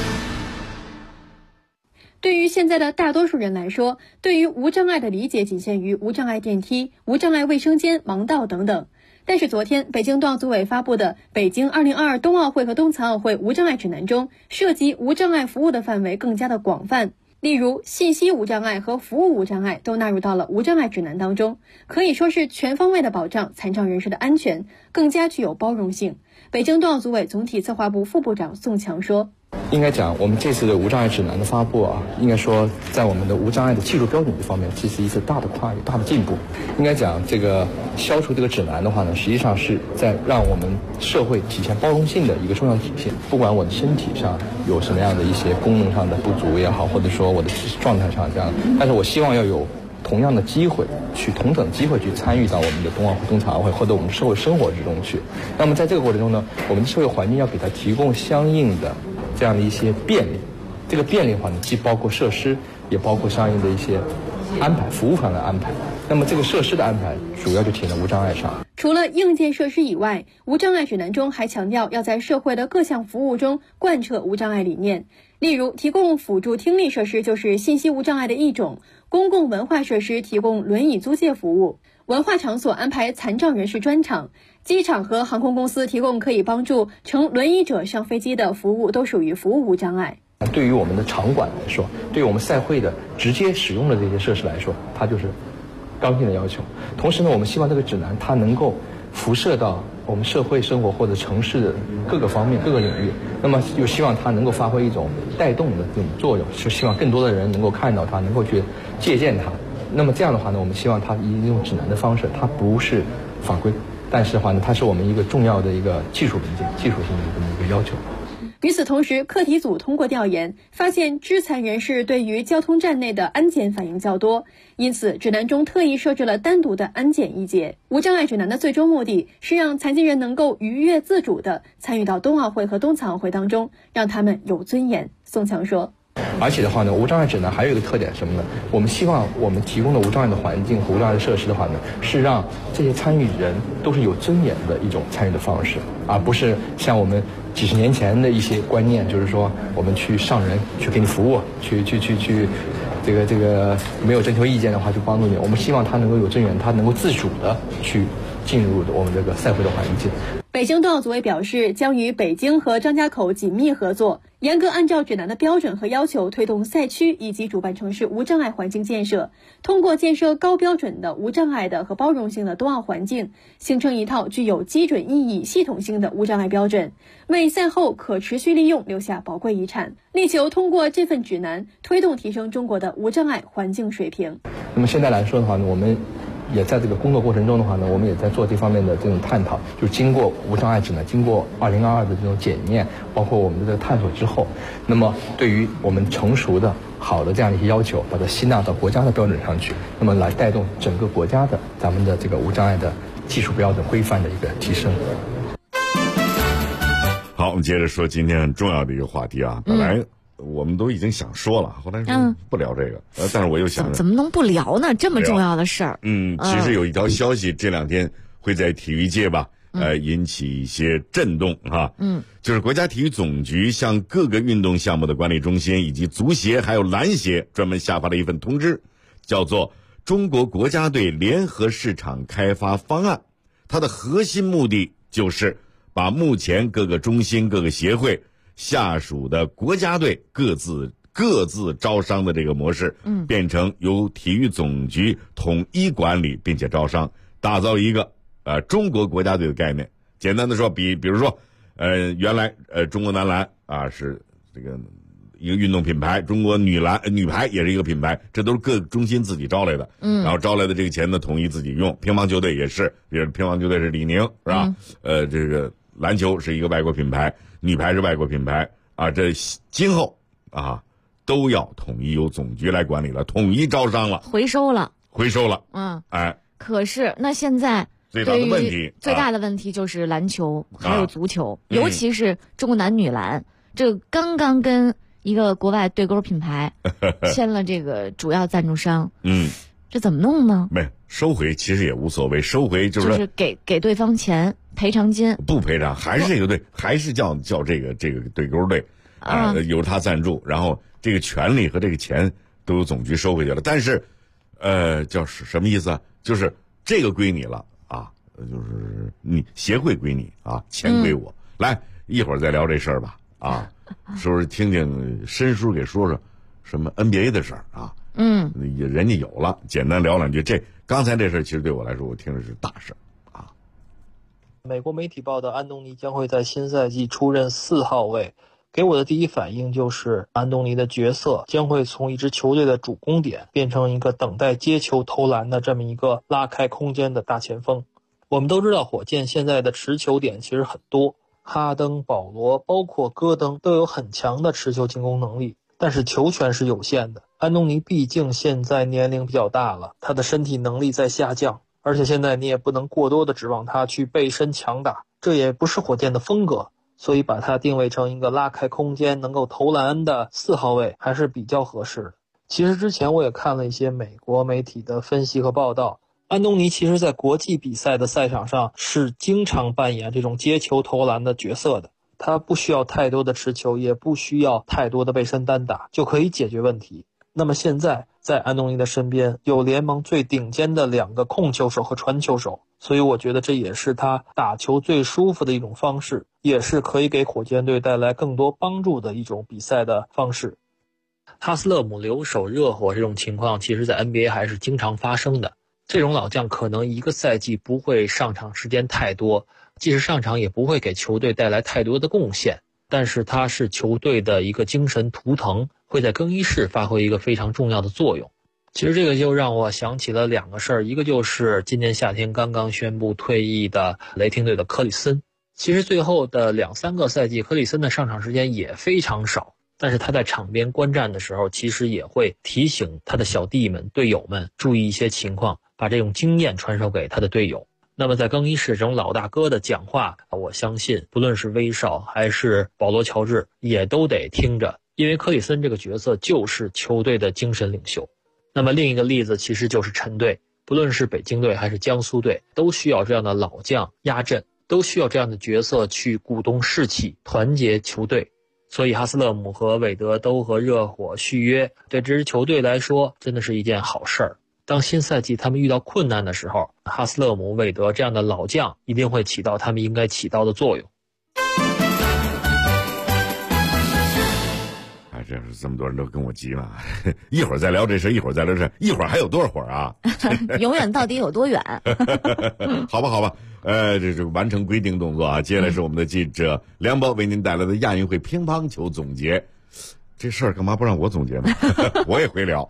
对于现在的大多数人来说，对于无障碍的理解仅限于无障碍电梯、无障碍卫生间、盲道等等。但是昨天，北京冬奥组委发布的《北京2022冬奥会和冬残奥会无障碍指南》中，涉及无障碍服务的范围更加的广泛。例如，信息无障碍和服务无障碍都纳入到了无障碍指南当中，可以说是全方位的保障残障人士的安全，更加具有包容性。北京冬奥组委总体策划部副部长宋强说， 应该讲，我们这次的无障碍指南的发布应该说在我们的无障碍的技术标准这方面，这是一次大的跨越、大的进步。应该讲，这个消除这个指南的话呢，实际上是在让我们社会体现包容性的一个重要体现。不管我的身体上有什么样的一些功能上的不足也好，或者说我的状态上这样，但是我希望要有同样的机会同等机会去参与到我们的冬奥会、冬残奥会或者我们社会生活之中去。那么在这个过程中呢，我们的社会环境要给它提供相应的这样的一些便利。这个便利的话呢，既包括设施，也包括相应的一些安排，服务上的安排。那么这个设施的安排主要就体现在无障碍上。 除了硬件设施以外，无障碍指南中还强调要在社会的各项服务中贯彻无障碍理念。例如，提供辅助听力设施就是信息无障碍的一种，公共文化设施提供轮椅租借服务，文化场所安排残障人士专场，机场和航空公司提供可以帮助乘轮椅者上飞机的服务，都属于服务无障碍。 对于我们的场馆来说，对于我们赛会的直接使用的这些设施来说，它就是刚性的要求。同时呢，我们希望这个指南它能够辐射到我们社会生活或者城市的各个方面、各个领域。那么又希望它能够发挥一种带动的这种作用，就希望更多的人能够看到它，能够去借鉴它。那么这样的话呢，我们希望它以一种指南的方式，它不是法规，但是的话呢，它是我们一个重要的一个技术文件、技术性的这么一个要求。 与此同时，课题组通过调研发现，肢残人士对于交通站内的安检反应较多，因此指南中特意设置了单独的安检一节。无障碍指南的最终目的是让残疾人能够愉悦自主地参与到冬奥会和冬残奥会当中，让他们有尊严。宋强说， 而且的话呢，无障碍指南还有一个特点什么呢？我们希望我们提供的无障碍的环境和无障碍的设施的话呢，是让这些参与人都是有尊严的一种参与的方式，而不是像我们几十年前的一些观念，就是说我们去上人去给你服务，去这个没有征求意见的话就帮助你。我们希望他能够有尊严，他能够自主的去进入我们这个赛会的环境。 北京冬奥组委表示，将与北京和张家口紧密合作，严格按照指南的标准和要求，推动赛区以及主办城市无障碍环境建设，通过建设高标准的无障碍的和包容性的冬奥环境，形成一套具有基准意义、系统性的无障碍标准，为赛后可持续利用留下宝贵遗产，力求通过这份指南推动提升中国的无障碍环境水平。 那么现在来说的话呢，我们也在这个工作过程中的话呢，我们也在做这方面的这种探讨，就是经过无障碍指南，经过2022的这种检验，包括我们的这个探索之后，那么对于我们成熟的好的这样的一些要求，把它吸纳到国家的标准上去，那么来带动整个国家的咱们的这个无障碍的技术标准规范的一个提升。 好，我们接着说今天很重要的一个话题啊，本来我们都已经想说了，后来说不聊这个，但是我又想怎么能不聊呢？这么重要的事儿。 其实有一条消息，这两天会在体育界吧，引起一些震动哈。就是国家体育总局向各个运动项目的管理中心以及足协还有篮协专门下发了一份通知，叫做《 中国国家队联合市场开发方案，它的核心目的就是把目前各个中心、各个协会下属的国家队各自招商的这个模式，变成由体育总局统一管理并且招商，打造一个中国国家队的概念。简单的说，比如说原来中国男篮啊是这个一个运动品牌，中国女排也是一个品牌，这都是各中心自己招来的，然后招来的这个钱呢统一自己用。乒乓球队也是，比如乒乓球队是李宁，是吧？这个篮球是一个外国品牌，女排是外国品牌啊，这今后啊都要统一由总局来管理了，统一招商了， 回收了。 可是那现在最大的问题就是篮球还有足球，尤其是中国男女篮，这刚刚跟一个国外对勾品牌签了这个主要赞助商，这怎么弄呢？ 没收回其实也无所谓，收回就是给对方钱赔偿金， 不赔偿还是这个队，还是叫这个对勾队由他赞助，然后这个权利和这个钱都由总局收回去了。但是叫什么意思啊？就是这个归你了啊，就是你协会归你啊，钱归我。来，一会儿再聊这事儿吧啊，是不是听听申叔给说说什么 NBA 的事儿啊？人家有了，简单聊两句。刚才这事儿其实对我来说，我听着是大事啊。 美国媒体报道，安东尼将会在新赛季出任4号位。给我的第一反应就是，安东尼的角色将会从一支球队的主攻点变成一个等待接球投篮的这么一个拉开空间的大前锋。我们都知道，火箭现在的持球点其实很多，哈登、保罗，包括戈登都有很强的持球进攻能力，但是球权是有限的。安东尼毕竟现在年龄比较大了，他的身体能力在下降，而且现在你也不能过多的指望他去背身强打，这也不是火箭的风格。所以把它定位成一个拉开空间能够投篮的4号位还是比较合适的。其实之前我也看了一些美国媒体的分析和报道，安东尼其实在国际比赛的赛场上是经常扮演这种接球投篮的角色的，他不需要太多的持球，也不需要太多的背身单打就可以解决问题。那么现在在安东尼的身边有联盟最顶尖的2个控球手和传球手，所以我觉得这也是他打球最舒服的一种方式，也是可以给火箭队带来更多帮助的一种比赛的方式。哈斯勒姆留守热火这种情况其实在 NBA 还是经常发生的，这种老将可能一个赛季不会上场时间太多，即使上场也不会给球队带来太多的贡献，但是他是球队的一个精神图腾，会在更衣室发挥一个非常重要的作用。其实这个就让我想起了2个事儿，一个就是今年夏天刚刚宣布退役的雷霆队的克里森。其实最后的2-3个赛季，克里森的上场时间也非常少，但是他在场边观战的时候，其实也会提醒他的小弟们、队友们注意一些情况，把这种经验传授给他的队友。那么在更衣室这种老大哥的讲话，我相信不论是威少还是保罗乔治也都得听着，因为克里森这个角色就是球队的精神领袖。那么另一个例子其实就是陈队，不论是北京队还是江苏队，都需要这样的老将压阵，都需要这样的角色去鼓动士气，团结球队。所以哈斯勒姆和韦德都和热火续约，对这支球队来说真的是一件好事儿。当新赛季他们遇到困难的时候，哈斯勒姆、韦德这样的老将一定会起到他们应该起到的作用。 这是这么多人都跟我急了，一会儿再聊这事，一会儿再聊这，一会儿还有多少会儿啊？ 永远到底有多远？ 好吧，这是完成规定动作啊。接下来是我们的记者梁博为您带来的亚运会乒乓球总结。这事儿干嘛不让我总结呢？我也会聊。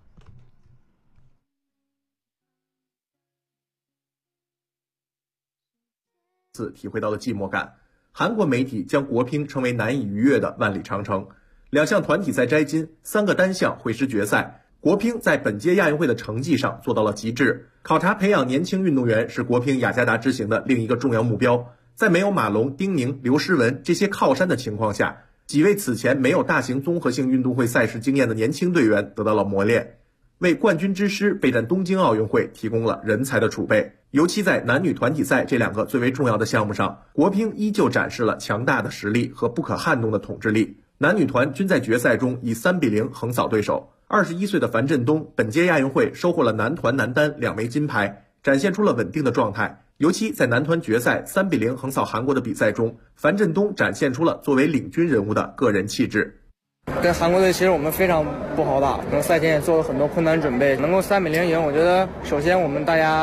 次体会到了寂寞感。韩国媒体将国乒称为难以逾越的万里长城。2项团体赛摘金，3个单项会师决赛。国乒在本届亚运会的成绩上做到了极致。考察培养年轻运动员是国乒雅加达之行的另一个重要目标。在没有马龙、丁宁、刘诗雯这些靠山的情况下，几位此前没有大型综合性运动会赛事经验的年轻队员得到了磨练，为冠军之师备战东京奥运会提供了人才的储备。尤其在男女团体赛这2个最为重要的项目上，国乒依旧展示了强大的实力和不可撼动的统治力。男女团均在决赛中以3-0横扫对手。 21岁的樊振东本届亚运会收获了男团男单2枚金牌，展现出了稳定的状态。尤其在男团决赛3比0横扫韩国的比赛中，樊振东展现出了作为领军人物的个人气质。 跟韩国队其实我们非常不好打，赛前也做了很多困难准备，能够3比0赢，我觉得首先我们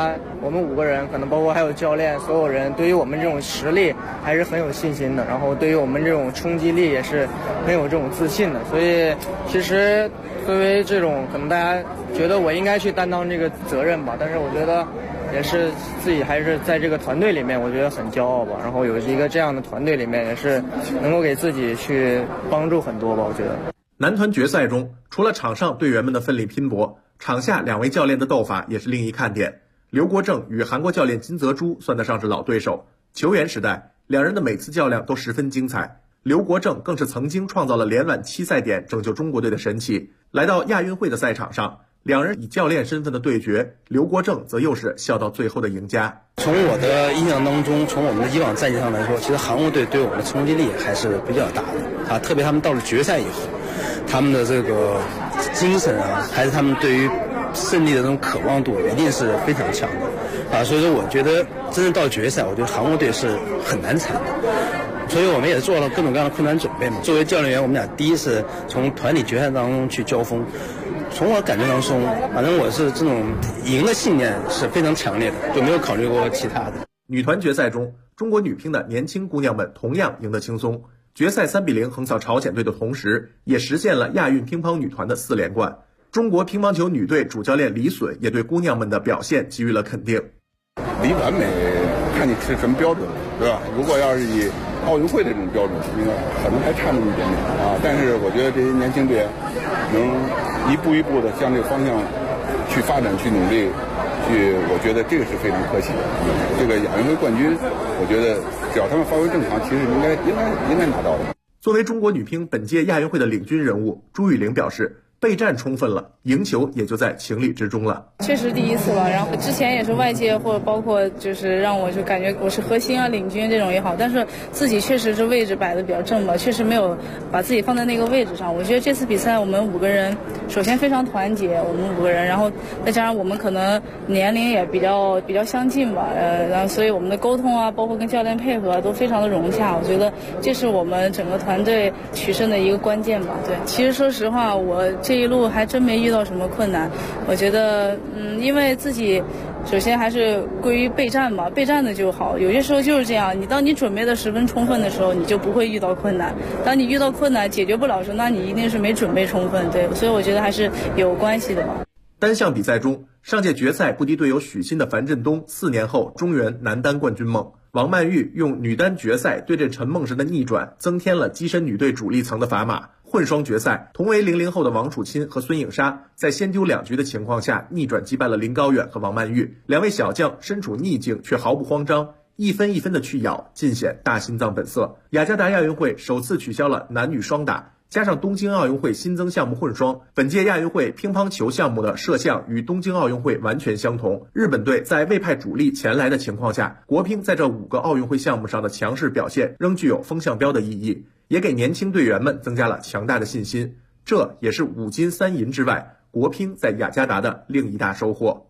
5个人，可能包括还有教练，所有人对于我们这种实力还是很有信心的，然后对于我们这种冲击力也是很有这种自信的。所以其实作为这种可能大家觉得我应该去担当这个责任吧，但是我觉得也是自己还是在这个团队里面，我觉得很骄傲吧。然后有一个这样的团队里面，也是能够给自己去帮助很多吧。我觉得男团决赛中，除了场上队员们的奋力拼搏，场下2位教练的斗法也是另一看点。刘国正与韩国教练金泽洙算得上是老对手，球员时代2人的每次较量都十分精彩。刘国正更是曾经创造了连挽7赛点拯救中国队的神奇。来到亚运会的赛场上，2人以教练身份的对决，刘国正则又是笑到最后的赢家。 从我的印象当中，从我们的以往战绩上来说，其实韩国队对我们的冲击力还是比较大的特别他们到了决赛以后，他们的这个精神还是他们对于胜利的这种渴望度一定是非常强的所以说我觉得真正到决赛，我觉得韩国队是很难缠的。所以我们也做了各种各样的困难准备嘛。作为教练员，我们俩第一次从团体决赛当中去交锋，从我感觉当中，反正我是这种赢的信念是非常强烈的，就没有考虑过其他的。 女团决赛中，中国女乒的年轻姑娘们同样赢得轻松，决赛3比0横扫朝鲜队的同时，也实现了亚运乒乓女团的4连冠。中国乒乓球女队主教练李隼也对姑娘们的表现给予了肯定。 离完美看你是什么标准，对吧？如果要是以奥运会的这种标准，应该可能还差那么一点点但是我觉得这些年轻队员能一步一步的向这个方向去发展、去努力，我觉得这个是非常可喜的。这个亚运会冠军，我觉得只要他们发挥正常，其实应该拿到的。 作为中国女乒本届亚运会的领军人物，朱雨玲表示，备战充分了，赢球也就在情理之中了。 确实第一次了，然后之前也是外界或者包括就是让我就感觉我是核心领军这种也好，但是自己确实是位置摆的比较正吧，确实没有把自己放在那个位置上。我觉得这次比赛我们5个人首先非常团结，我们5个人，然后再加上我们可能年龄也比较相近吧，然后所以我们的沟通包括跟教练配合都非常的融洽。我觉得这是我们整个团队取胜的一个关键吧。对，其实说实话，我这一路还真没遇到什么困难。我觉得因为自己首先还是归于备战嘛，备战的就好。有些时候就是这样，当你准备的十分充分的时候，你就不会遇到困难。当你遇到困难解决不了的时候，那你一定是没准备充分。对，所以我觉得还是有关系的吧。 单项比赛中，上届决赛不敌队友许昕的樊振东4年后中原男单冠军梦。王曼玉用女单决赛对阵陈梦时的逆转，增添了跻身女队主力层的砝码。混双决赛，同为00后的王楚钦和孙颖莎在先丢2局的情况下，逆转击败了林高远和王曼玉。2位小将身处逆境却毫不慌张，一分一分的去咬，尽显大心脏本色。雅加达亚运会首次取消了男女双打，加上东京奥运会新增项目混双，本届亚运会乒乓球项目的设项与东京奥运会完全相同。日本队在未派主力前来的情况下，国乒在这5个奥运会项目上的强势表现仍具有风向标的意义，也给年轻队员们增加了强大的信心。这也是5金3银之外，国乒在雅加达的另一大收获。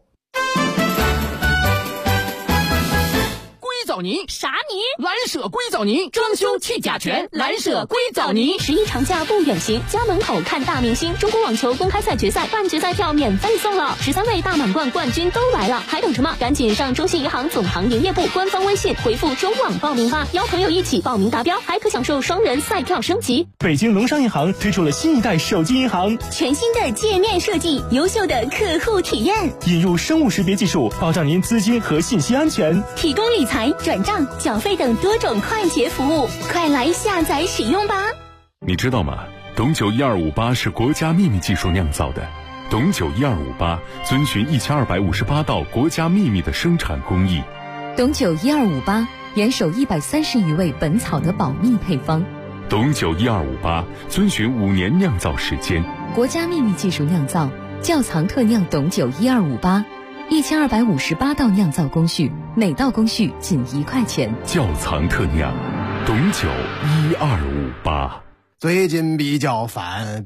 藻泥啥泥？蓝舍硅藻泥，装修去甲醛，蓝舍硅藻泥。 11长假不远行，家门口看大明星。中国网球公开赛决赛半决赛票免费送了，13位大满贯冠军都来了，还等什么？赶紧上中信银行总行营业部官方微信回复中网报名吧，邀朋友一起报名达标，还可享受双人赛票升级。 北京农商银行推出了新一代手机银行， 全新的界面设计，优秀的客户体验， 引入生物识别技术，保障您资金和信息安全， 提供理财、转账、缴费等多种快捷服务，快来下载使用吧！ 你知道吗？董酒1258是国家秘密技术酿造的。董酒1258遵循1258道国家秘密的生产工艺。 董酒1258严守130余味本草的保密配方。 董酒1258遵循5年酿造时间， 国家秘密技术酿造，窖藏特酿董酒1258，1258道酿造工序，每道工序仅1块钱。 窖藏特酿，董酒1258。 最近比较烦，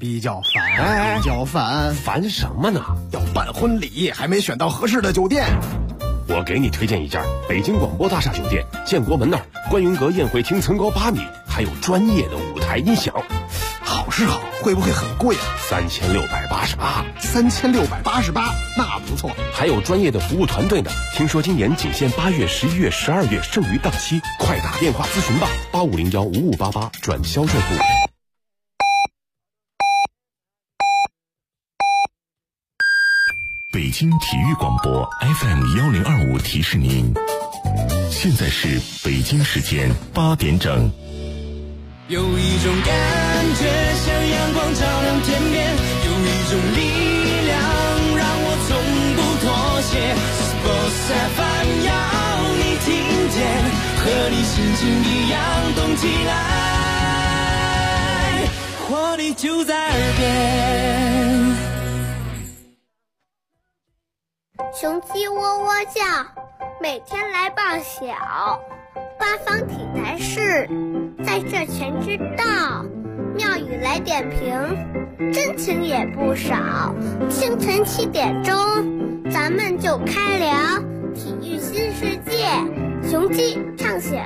烦什么呢？ 要办婚礼，还没选到合适的酒店。 我给你推荐一家北京广播大厦酒店，建国门那儿观云阁宴会厅层高8米，还有专业的舞台音响。 好是好，会不会很贵啊 ？3688， 那不错。 还有专业的服务团队呢。听说今年仅限8月、11月、12月，剩余档期，快打电话咨询吧，85015588转销售部。 北京体育广播 FM1025提示您，现在是北京时间8点整。 有一种感觉像阳光照亮天边，有一种力量让我从不妥协。Sports FM 要你听见，和你心情一样动起来，活力就在耳边。 雄鸡喔喔叫，每天来报晓。八方体坛事，在这全知道。妙语来点评，真情也不少。清晨7点钟，咱们就开聊体育新世界，雄鸡唱晓。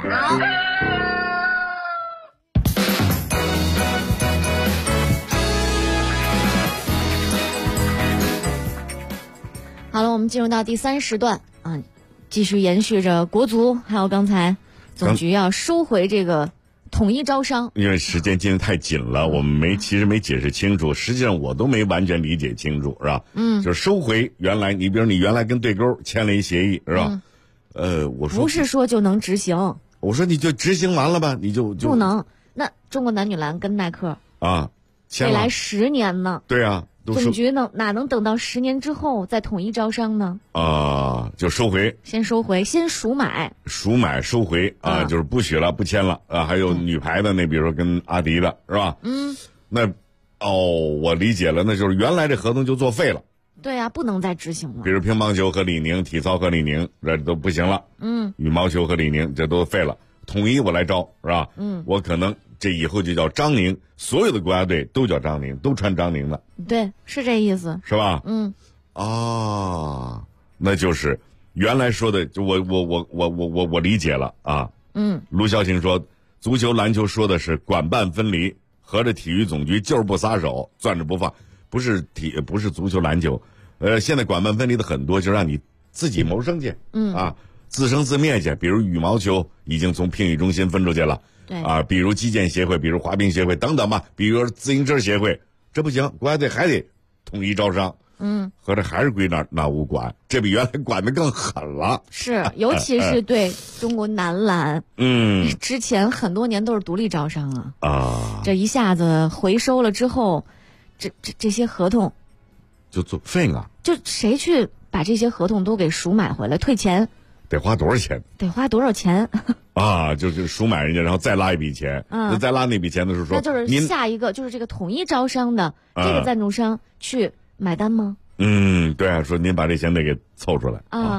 好了，我们进入到第3时段啊，继续延续着国足，还有刚才总局要收回这个统一招商。 因为时间进得太紧了，我们其实没解释清楚，实际上我都没完全理解清楚，是吧？就是收回原来你比如你原来跟对勾签了一协议，是吧？我说不是说就能执行， 我说你就执行完了吧，你就不能。那中国男女篮跟耐克啊， 未来10年呢？ 对啊。 总局哪能等到10年之后再统一招商呢？ 就收回， 先收回，先赎买收回啊，就是不许了，不签了啊。还有女排的那，比如说跟阿迪的是吧？那我理解了，那就是原来这合同就作废了。 对啊，不能再执行了。 比如乒乓球和李宁，体操和李宁，这都不行了。羽毛球和李宁这都废了，统一我来招是吧？我可能。这以后就叫张宁，所有的国家队都叫张宁，都穿张宁的。 对，是这意思， 是吧？那就是原来说的，就我理解了啊。卢晓庆说，足球、篮球说的是管办分离，合着体育总局就是不撒手，攥着不放，不是足球、篮球，现在管办分离的很多，就让你自己谋生去，自生自灭去。比如羽毛球已经从评议中心分出去了。比如击剑协会，比如滑冰协会等等吧，比如自行车协会，这不行，国家队还得统一招商。合着还是归那屋管，这比原来管得更狠了。 是，尤其是对中国男篮，之前很多年都是独立招商啊。这一下子回收了之后，这些合同就作废了。 就谁去把这些合同都给赎买回来，退钱？ 得花多少钱？ 得花多少钱？ 就是赎买人家，然后再拉一笔钱。再拉那笔钱的时候说， 那就是下一个就是这个统一招商的这个赞助商去买单吗？ 对啊，说您把这钱得给凑出来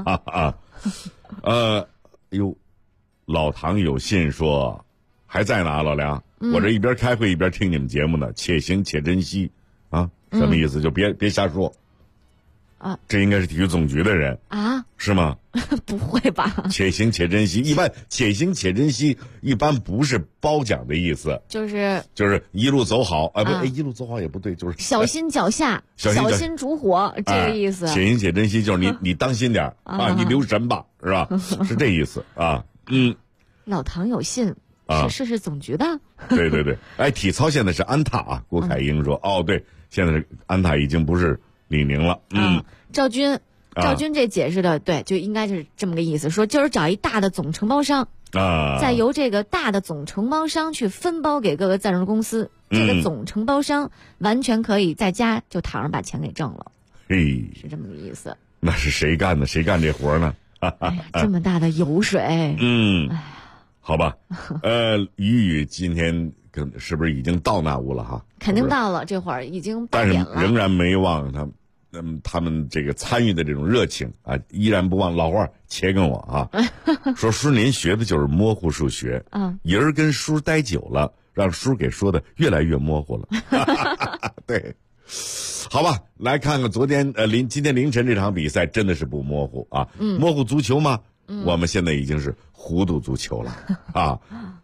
老唐有信说还在呢，老梁，我这一边开会一边听你们节目呢，且行且珍惜啊，什么意思？就别瞎说。这应该是体育总局的人啊？ 是吗？ 不会吧？ 且行且珍惜，一般且行且珍惜一般不是褒奖的意思， 就是一路走好一路走好也不对，就是小心脚下，小心烛火，这个意思。 且行且珍惜就是你当心点你留神吧，是吧？是这意思啊。 老唐有信是总局的。 对，体操现在是安踏啊。郭凯英说，对，现在是安踏已经不是李宁了。 赵军这解释的对，就应该是这么个意思，说就是找一大的总承包商再由这个大的总承包商去分包给各个赞助公司，这个总承包商完全可以在家就躺着把钱给挣了。是这么个意思。 那是谁干的？谁干这活呢？ 这么大的油水。 好吧。雨今天是不是已经到那屋了哈？ 肯定到了，这会儿已经8点了。 但是仍然没忘他们这个参与的这种热情啊，依然不忘。老话切跟我啊，说叔您学的就是模糊数学，人跟书待久了， 让书给说的越来越模糊了。对，好吧，来看看昨天今天凌晨这场比赛真的是不模糊啊。模糊足球吗？我们现在已经是糊涂足球了啊。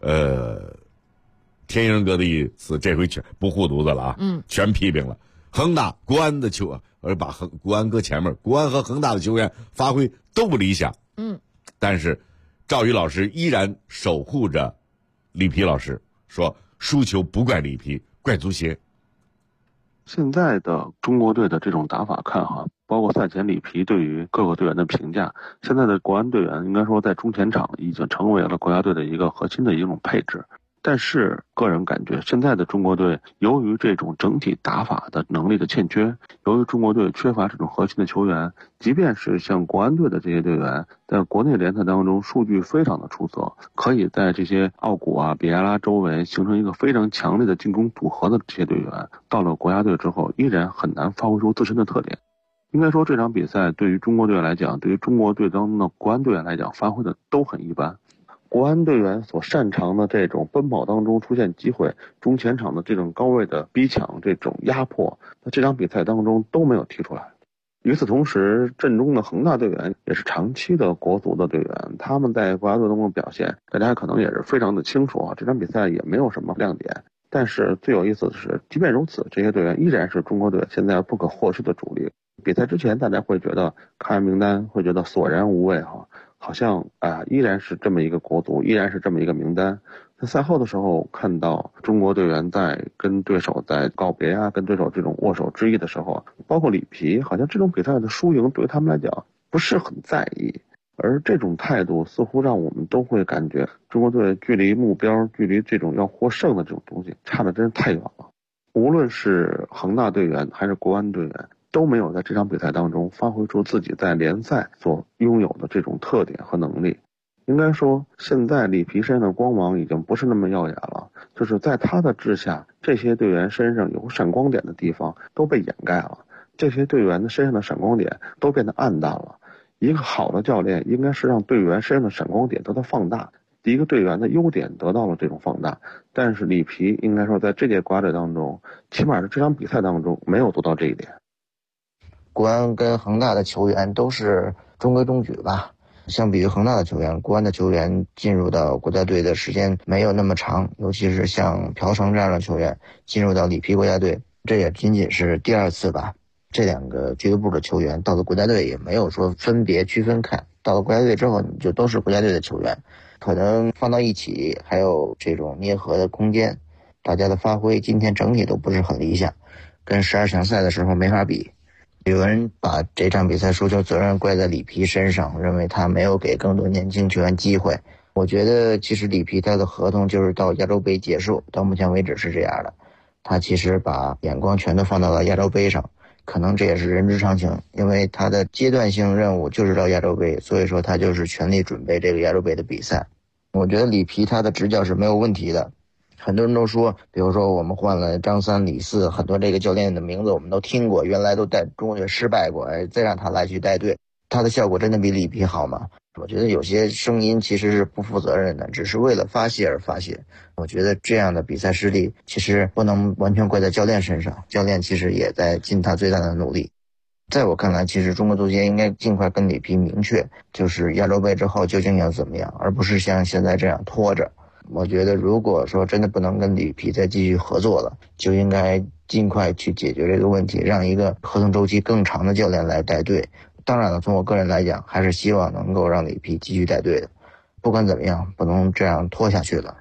天鹰哥的意思这回全不护犊子了啊，全批评了恒大、国安的球，把国安搁前面，国安和恒大的球员发挥都不理想。但是赵宇老师依然守护着里皮老师，说输球不怪里皮，怪足协。 现在的中国队的这种打法看哈，包括赛前里皮对于各个队员的评价，现在的国安队员应该说在中前场已经成为了国家队的一个核心的一种配置。但是个人感觉现在的中国队由于这种整体打法的能力的欠缺，由于中国队缺乏这种核心的球员，即便是像国安队的这些队员在国内联赛当中数据非常的出色，可以在这些奥古啊、比埃拉周围形成一个非常强烈的进攻组合的这些队员，到了国家队之后依然很难发挥出自身的特点。应该说这场比赛对于中国队来讲，对于中国队当中的国安队员来讲，发挥的都很一般。国安队员所擅长的这种奔跑当中出现机会，中前场的这种高位的逼抢、这种压迫，在这场比赛当中都没有踢出来。与此同时，阵中的恒大队员也是长期的国足的队员，他们在国家队当中的表现，大家可能也是非常的清楚啊。这场比赛也没有什么亮点，但是最有意思的是，即便如此，这些队员依然是中国队现在不可或缺的主力。比赛之前，大家会觉得看名单会觉得索然无味哈。好像依然是这么一个国足，依然是这么一个名单。在赛后的时候，看到中国队员在跟对手在告别啊，跟对手这种握手致意的时候，包括里皮，好像这种比赛的输赢对他们来讲不是很在意。而这种态度似乎让我们都会感觉中国队距离目标、距离这种要获胜的这种东西差得真是太远了。无论是恒大队员还是国安队员，都没有在这场比赛当中发挥出自己在联赛所拥有的这种特点和能力。应该说，现在里皮身上的光芒已经不是那么耀眼了，就是在他的治下，这些队员身上有闪光点的地方都被掩盖了，这些队员的身上的闪光点都变得暗淡了。一个好的教练应该是让队员身上的闪光点得到放大，一个队员的优点得到了这种放大。但是里皮应该说在这届国家队当中，起码是这场比赛当中没有做到这一点。 国安跟恒大的球员都是中规中矩吧，相比于恒大的球员，国安的球员进入到国家队的时间没有那么长，尤其是像朴成这样的球员进入到里皮国家队，这也仅仅是第二次吧。这两个俱乐部的球员到了国家队也没有说分别区分开，到了国家队之后你就都是国家队的球员，可能放到一起还有这种捏合的空间，大家的发挥今天整体都不是很理想，跟12强赛的时候没法比。有人把这场比赛输球责任怪在里皮身上，认为他没有给更多年轻球员机会。我觉得其实里皮他的合同就是到亚洲杯结束，到目前为止是这样的，他其实把眼光全都放到了亚洲杯上，可能这也是人之常情，因为他的阶段性任务就是到亚洲杯，所以说他就是全力准备这个亚洲杯的比赛。我觉得里皮他的执教是没有问题的。很多人都说，比如说我们换了张三李四，很多这个教练的名字我们都听过，原来都带中国队失败过，再让他来去带队，他的效果真的比里皮好吗？我觉得有些声音其实是不负责任的，只是为了发泄而发泄。我觉得这样的比赛失利其实不能完全怪在教练身上，教练其实也在尽他最大的努力。在我看来，其实中国足协应该尽快跟里皮明确，就是亚洲杯之后究竟要怎么样，而不是像现在这样拖着。我觉得如果说真的不能跟里皮再继续合作了，就应该尽快去解决这个问题，让一个合同周期更长的教练来带队。当然了，从我个人来讲，还是希望能够让里皮继续带队的。不管怎么样，不能这样拖下去了。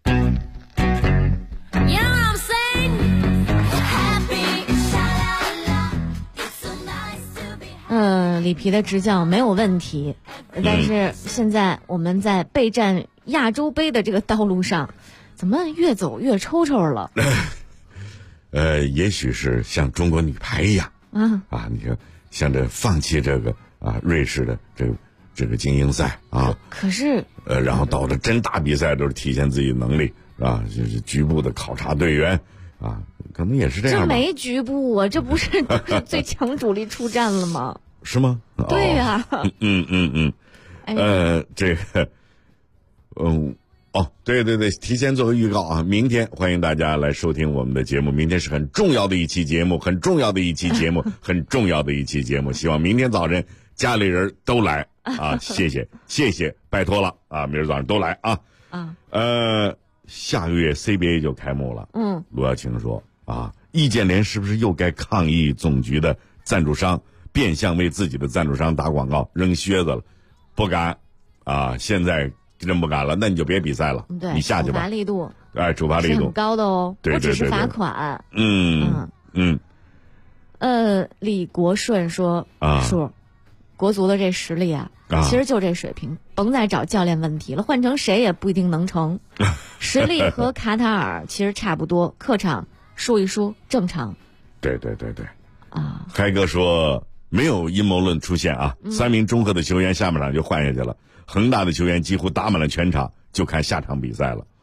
里皮的执教没有问题，但是现在我们在备战亚洲杯的这个道路上，怎么越走越抽抽了？ 也许是像中国女排一样你说像这放弃这个瑞士的这个精英赛可是然后到了真大比赛都是体现自己的能力就是局部的考察队员可能也是这样吧。 这没局部啊，这不是最强主力出战了吗？ 是吗？ 对呀。 这个哦，对对对，提前做个预告啊，明天欢迎大家来收听我们的节目，明天是很重要的一期节目，很重要的一期节目，很重要的一期节目，希望明天早晨家里人都来啊，谢谢谢谢，拜托了啊，明儿早上都来啊。下个月 CBA 就开幕了，卢晓晴说啊，易建联是不是又该抗议总局的赞助商变相为自己的赞助商打广告扔靴子了？不敢啊，现在真不敢了，那你就别比赛了， 对， 你下去吧。 处罚力度， 处罚力度是很高的哦， 对对对对， 不只是罚款。李国顺说说，国足的这实力啊，其实就这水平，甭再找教练问题了，换成谁也不一定能成。实力和卡塔尔其实差不多，客场输一输正常。 对对对对。开哥说没有阴谋论出现啊，3名中赫的球员下半场就换下去了，恒大的球员几乎打满了全场，就看下场比赛了。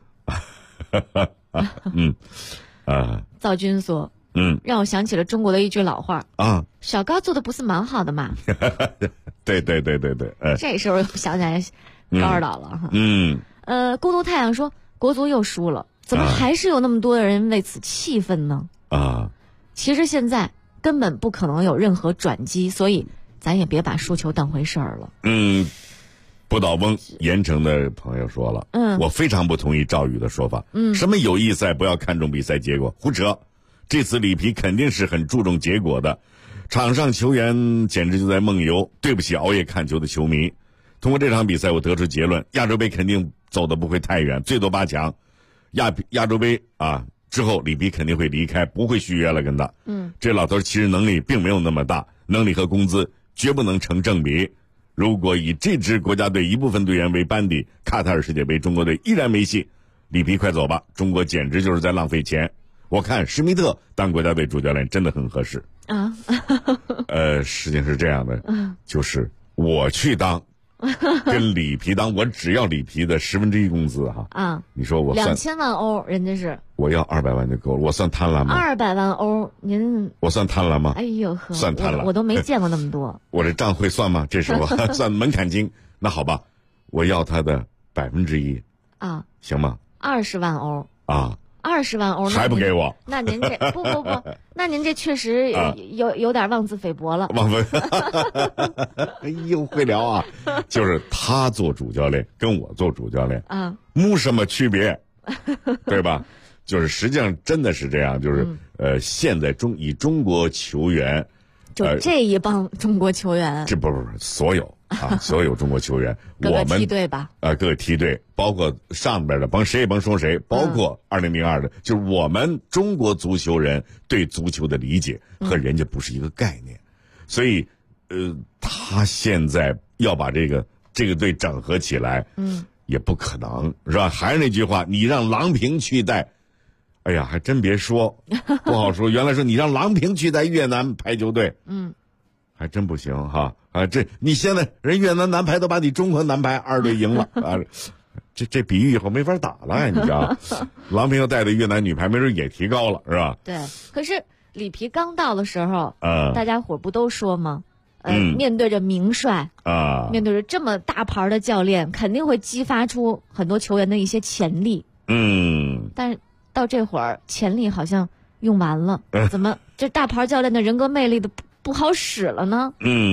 赵军说让我想起了中国的一句老话啊，小高做的不是蛮好的嘛。 对对对对对， 这时候想起来高二倒了哈。孤独太阳说国足又输了，怎么还是有那么多的人为此气愤呢？其实现在根本不可能有任何转机，所以咱也别把输球当回事儿了。 不倒翁盐城的朋友说了，我非常不同意赵宇的说法，什么友谊赛不要看重比赛结果，胡扯。这次里皮肯定是很注重结果的，场上球员简直就在梦游，对不起熬夜看球的球迷。通过这场比赛我得出结论，亚洲杯肯定走得不会太远，最多8强。亚洲杯啊之后里皮肯定会离开，不会续约了跟他。这老头其实能力并没有那么大，能力和工资绝不能成正比。如果以这支国家队一部分队员为班底，卡塔尔世界杯中国队依然没戏。里皮快走吧，中国简直就是在浪费钱。我看施密特当国家队主教练真的很合适啊。事情是这样的，就是我去当跟里皮当，我只要里皮的1/10工资哈。你说我算 2000万欧，人家是我要200万就够了，我算贪婪吗 ？200万欧，您我算贪婪吗？ 哎呦呵， 算贪婪， 我都没见过那么多。 我这账会算吗？这时候算门槛金，那好吧，我要他的1%啊，行吗 ？20万欧啊。 20万欧还不给我？ 那您这不，那您这确实有点妄自菲薄了。 哎呦，会聊啊！就是他做主教练跟我做主教练没什么区别，对吧？就是实际上真的是这样，就是现在以中国球员， 就这一帮中国球员， 这不所有。所有中国球员， 各个梯队吧， 各个梯队，包括上边的，谁也甭说谁，包括2002的，就是我们中国足球人对足球的理解和人家不是一个概念，所以，他现在要把这个队整合起来，也不可能，是吧？还是那句话，你让郎平去带，哎呀，还真别说，不好说。原来说你让郎平去带越南排球队，还真不行哈。你现在人越南男排都把你中国男排2队赢了啊！这比喻以后没法打了，你知道？郎平要带的越南女排没准也提高了，是吧？ 对。可是里皮刚到的时候，大家伙不都说吗？面对着名帅面对着这么大牌的教练，肯定会激发出很多球员的一些潜力。但是到这会儿，潜力好像用完了，怎么这大牌教练的人格魅力的不好使了呢？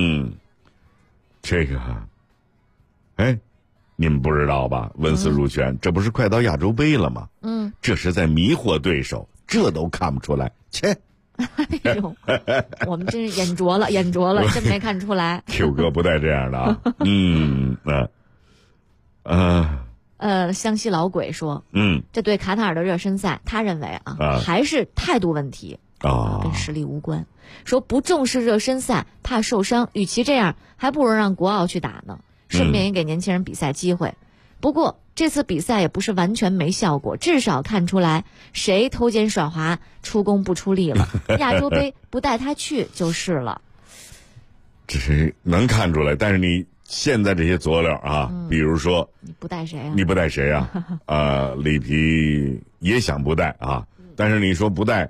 这个，你们不知道吧？温思如泉，这不是快到亚洲杯了吗？这是在迷惑对手，这都看不出来，切！ 哎呦，我们真是眼拙了，真没看出来。 Q 哥不带这样的啊。湘西老鬼说，这对卡塔尔的热身赛，他认为还是态度问题。跟实力无关，说不重视热身赛，怕受伤，与其这样，还不如让国奥去打呢，顺便也给年轻人比赛机会。不过这次比赛也不是完全没效果，至少看出来谁偷奸耍滑、出工不出力了。亚洲杯不带他去就是了。 这是能看出来，但是你现在这些佐料比如说你不带谁啊？ 你不带谁啊？里皮也想不带啊，但是你说不带。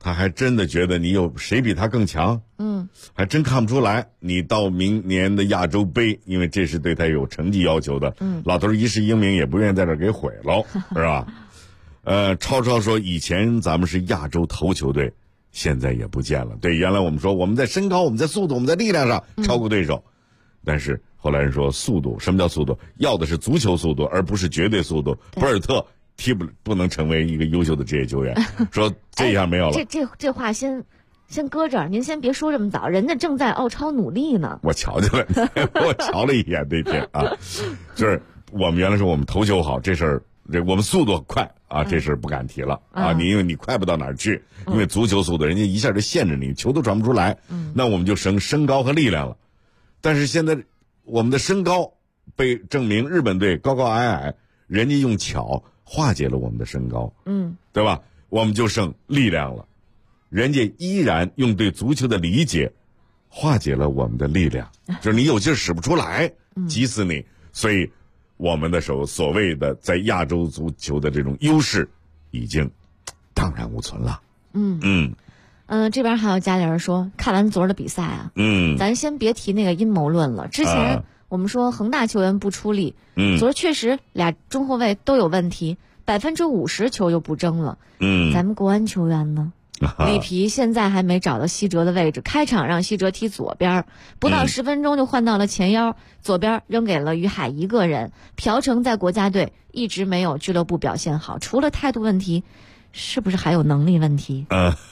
他还真的觉得你有谁比他更强？还真看不出来。你到明年的亚洲杯，因为这是对他有成绩要求的，老头一世英名也不愿意在这儿给毁了，是吧？超超说以前咱们是亚洲头球队，现在也不见了。对，原来我们说我们在身高、我们在速度、我们在力量上超过对手，但是后来人说速度，什么叫速度？要的是足球速度，而不是绝对速度。博尔特不能成为一个优秀的职业球员，说这样没有了。 这话先搁这儿，您先别说这么早，人家正在澳超努力呢。 我瞧见了，我瞧了一眼那天啊，就是我们原来说我们头球好，这事儿我们速度快啊，这事儿不敢提了啊。因为你快不到哪儿去，因为足球速度人家一下就限制你，球都转不出来，那我们就省身高和力量了。但是现在我们的身高被证明，日本队高高矮矮，人家用巧化解了我们的身高，对吧？我们就剩力量了，人家依然用对足球的理解化解了我们的力量，就是你有劲使不出来，急死你。所以我们的所谓的在亚洲足球的这种优势已经荡然无存了。 这边还有家里人说，看完昨儿的比赛啊，咱先别提那个阴谋论了。之前我们说恒大球员不出力，昨儿确实俩中后卫都有问题，50%球又不争了。咱们国安球员呢？里皮现在还没找到西哲的位置，开场让西哲踢左边，不到10分钟就换到了前腰，左边扔给了于海一个人。朴成在国家队一直没有俱乐部表现好，除了态度问题，是不是还有能力问题？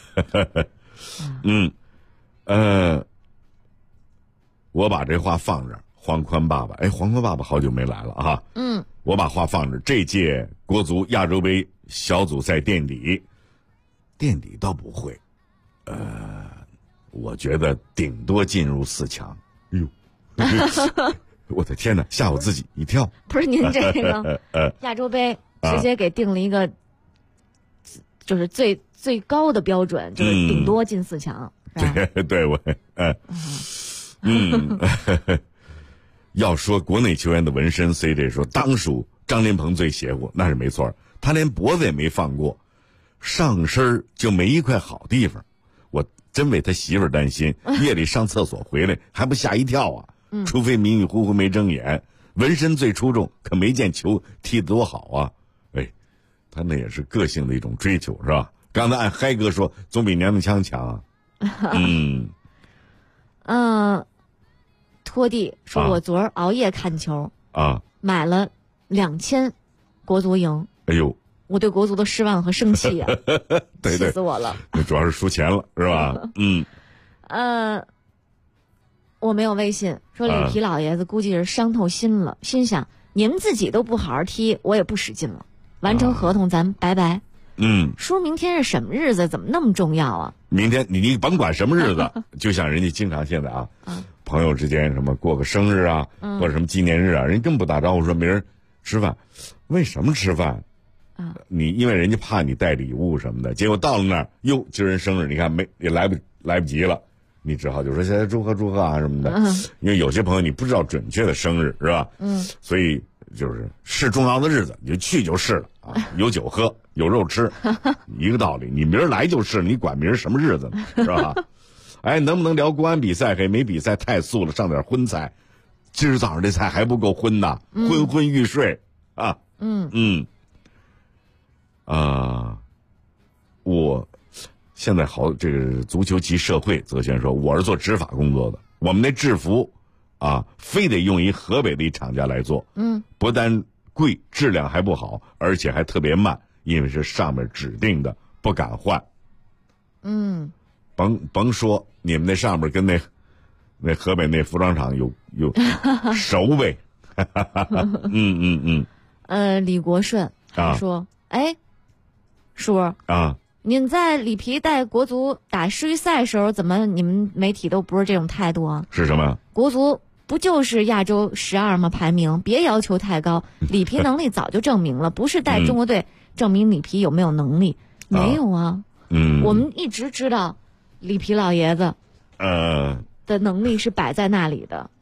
我把这话放这儿。黄宽爸爸，黄宽爸爸好久没来了啊。我把话放这儿。这届国足亚洲杯小组赛垫底倒不会，我觉得顶多进入4强。我的天哪，吓我自己一跳。 不是您这个亚洲杯直接给定了一个，就是最高的标准，就是顶多进4强。 对，我要说国内球员的纹身 ，CJ 说当属张琳芃最邪乎，那是没错，他连脖子也没放过，上身就没一块好地方。我真为他媳妇儿担心，夜里上厕所回来还不吓一跳啊！除非迷迷糊糊没睁眼，纹身最出众，可没见球踢得多好啊！他那也是个性的一种追求，是吧？刚才按嗨哥说，总比娘娘腔强啊。 拖地说，我昨儿熬夜看球买了2000，国足赢。 哎呦， 我对国足的失望和生气啊， 对， 气死我了。 那主要是输钱了，是吧？ 我没有微信，说里皮老爷子估计是伤透心了，心想你们自己都不好好踢，我也不使劲了，完成合同咱拜拜。叔，明天是什么日子？怎么那么重要啊？ 明天你甭管什么日子，就像人家经常现在朋友之间什么过个生日啊，或者什么纪念日啊，人根本不打招呼说明儿吃饭，为什么吃饭？因为人家怕你带礼物什么的，结果到了那儿，哟，今儿人生日，你看也来不及了，你只好就说现在祝贺啊什么的。因为有些朋友你不知道准确的生日是吧？所以是重要的日子你就去就是了啊，有酒喝，有肉吃，一个道理。你明儿来就是，你管明儿什么日子呢，是吧？能不能聊国安比赛？没比赛太素了，上点荤菜。今儿早上这菜还不够荤呐，昏昏欲睡啊。我现在这个足球及社会，泽轩说我是做执法工作的，我们那制服非得用一河北的一厂家来做，不但贵，质量还不好，而且还特别慢，因为是上面指定的，不敢换。甭说你们那上面跟那河北那服装厂有熟呗。 李国顺说，叔您在里皮带国足打世预赛时候，怎么你们媒体都不是这种态度啊？ 是什么？ 国足不就是亚洲12吗？排名别要求太高，里皮能力早就证明了，不是带中国队证明里皮有没有能力，没有啊。我们一直知道里皮老爷子的能力是摆在那里的。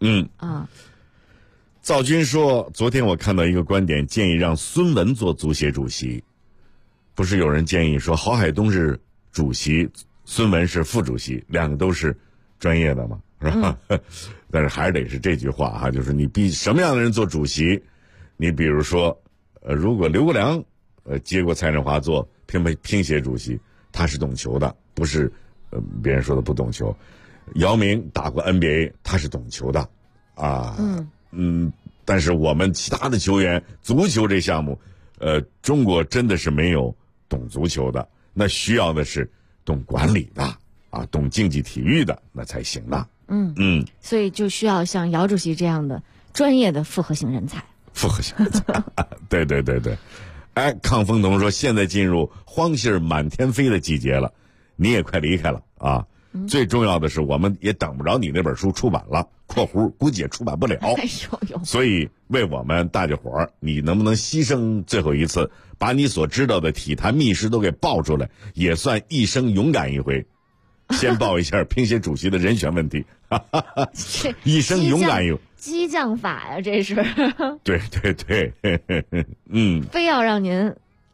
赵军说，昨天我看到一个观点，建议让孙文做足协主席。不是有人建议说郝海东是主席，孙文是副主席，两个都是专业的嘛，是吧？但是还是得是这句话哈，就是你逼什么样的人做主席？你比如说，如果刘国梁接过蔡振华做乒协主席，他是懂球的，不是别人说的不懂球。姚明打过 NBA， 他是懂球的，啊，但是我们其他的球员，足球这项目，中国真的是没有懂足球的，那需要的是懂管理的啊，懂竞技体育的，那才行的。 所以就需要像姚主席这样的专业的复合型人才。 复合型人才，对。哎，亢风彤说，现在进入荒信儿满天飞的季节了，你也快离开了啊。最重要的是，我们也等不着你那本书出版了（括弧估计也出版不了）。所以为我们大家伙儿，你能不能牺牲最后一次，把你所知道的体坛秘史都给爆出来，也算一生勇敢一回。先报一下乒协主席的人选问题，一生勇敢一回。 激将法呀，这是。 对， 非要让您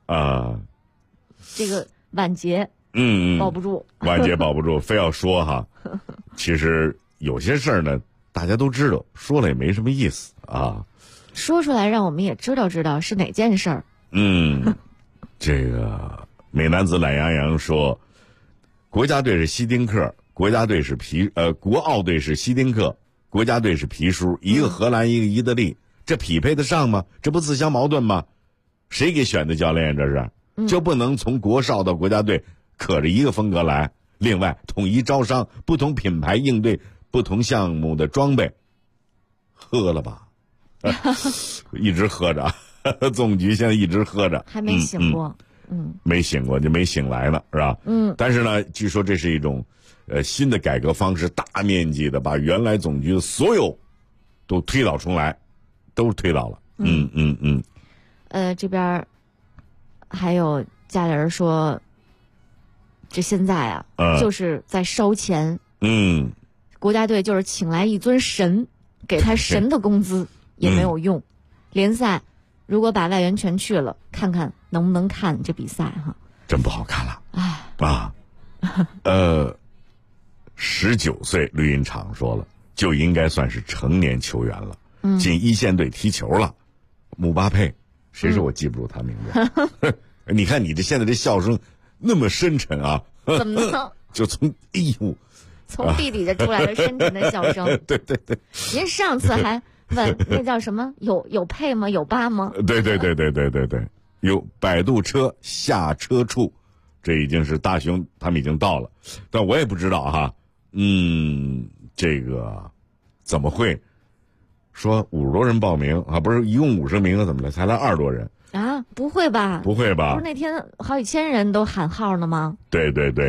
这个晚节。保不住， 晚节保不住，非要说哈。其实有些事儿呢，大家都知道，说了也没什么意思啊。 说出来让我们也知道是哪件事儿。 这个美男子懒洋洋说，国家队是希丁克，国奥队是希丁克，国家队是皮书，一个荷兰，一个意大利，这匹配得上吗？这不自相矛盾吗？谁给选的教练？这是就不能从国少到国家队？可着一个风格来，另外统一招商，不同品牌应对不同项目的装备。喝了吧，一直喝着，总局现在一直喝着， 还没醒过， 没醒过就没醒来呢，是吧？但是呢，据说这是一种新的改革方式，大面积的把原来总局的所有都推倒重来，都推倒了。 这边还有家里人说。这现在啊，就是在烧钱。国家队就是请来一尊神，给他神的工资也没有用。联赛如果把外援全去了，看看能不能看这比赛哈？ 真不好看了。19岁绿茵场说了，就应该算是成年球员了，进一线队踢球了。姆巴佩，谁说我记不住他名字？你看你现在这笑声。那么深沉啊！ 怎么呢？ 就从从地底下出来的深沉的笑声。 对。 您上次还问那叫什么？有配吗？有疤吗？ 对。有摆渡车下车处，这已经是大熊他们已经到了，但我也不知道哈。这个怎么会说50多人报名啊？不是一共50名啊？怎么了？才来20多人？ 啊，不会吧？ 不是那天好几千人都喊号呢吗？ 对，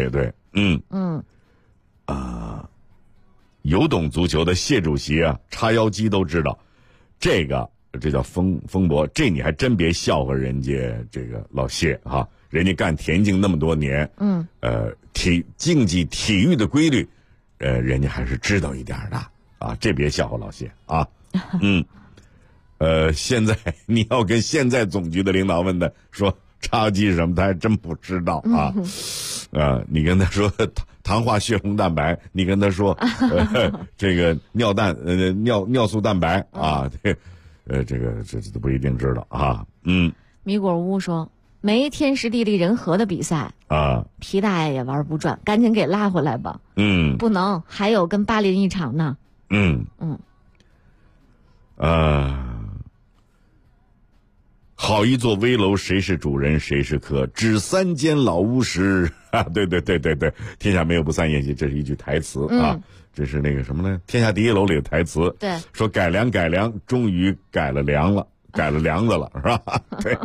有懂足球的谢主席啊，叉腰肌都知道，这叫风博，这你还真别笑话人家这个老谢哈，人家干田径那么多年，竞技体育的规律，人家还是知道一点的啊，这别笑话老谢啊，现在你要跟现在总局的领导问的说插肌什么，他还真不知道啊。你跟他说糖化血红蛋白，你跟他说这个尿素蛋白啊，这都不一定知道啊。 米果屋说没天时地利人和的比赛啊， 皮大爷也玩不转，赶紧给拉回来吧。不能，还有跟巴林一场呢。 好一座危楼，谁是主人谁是客？只3间老屋时啊，对，天下没有不散宴席，这是一句台词啊。这是那个什么呢？天下第一楼里的台词。 对， 说改良，终于改了梁子了，是吧？对。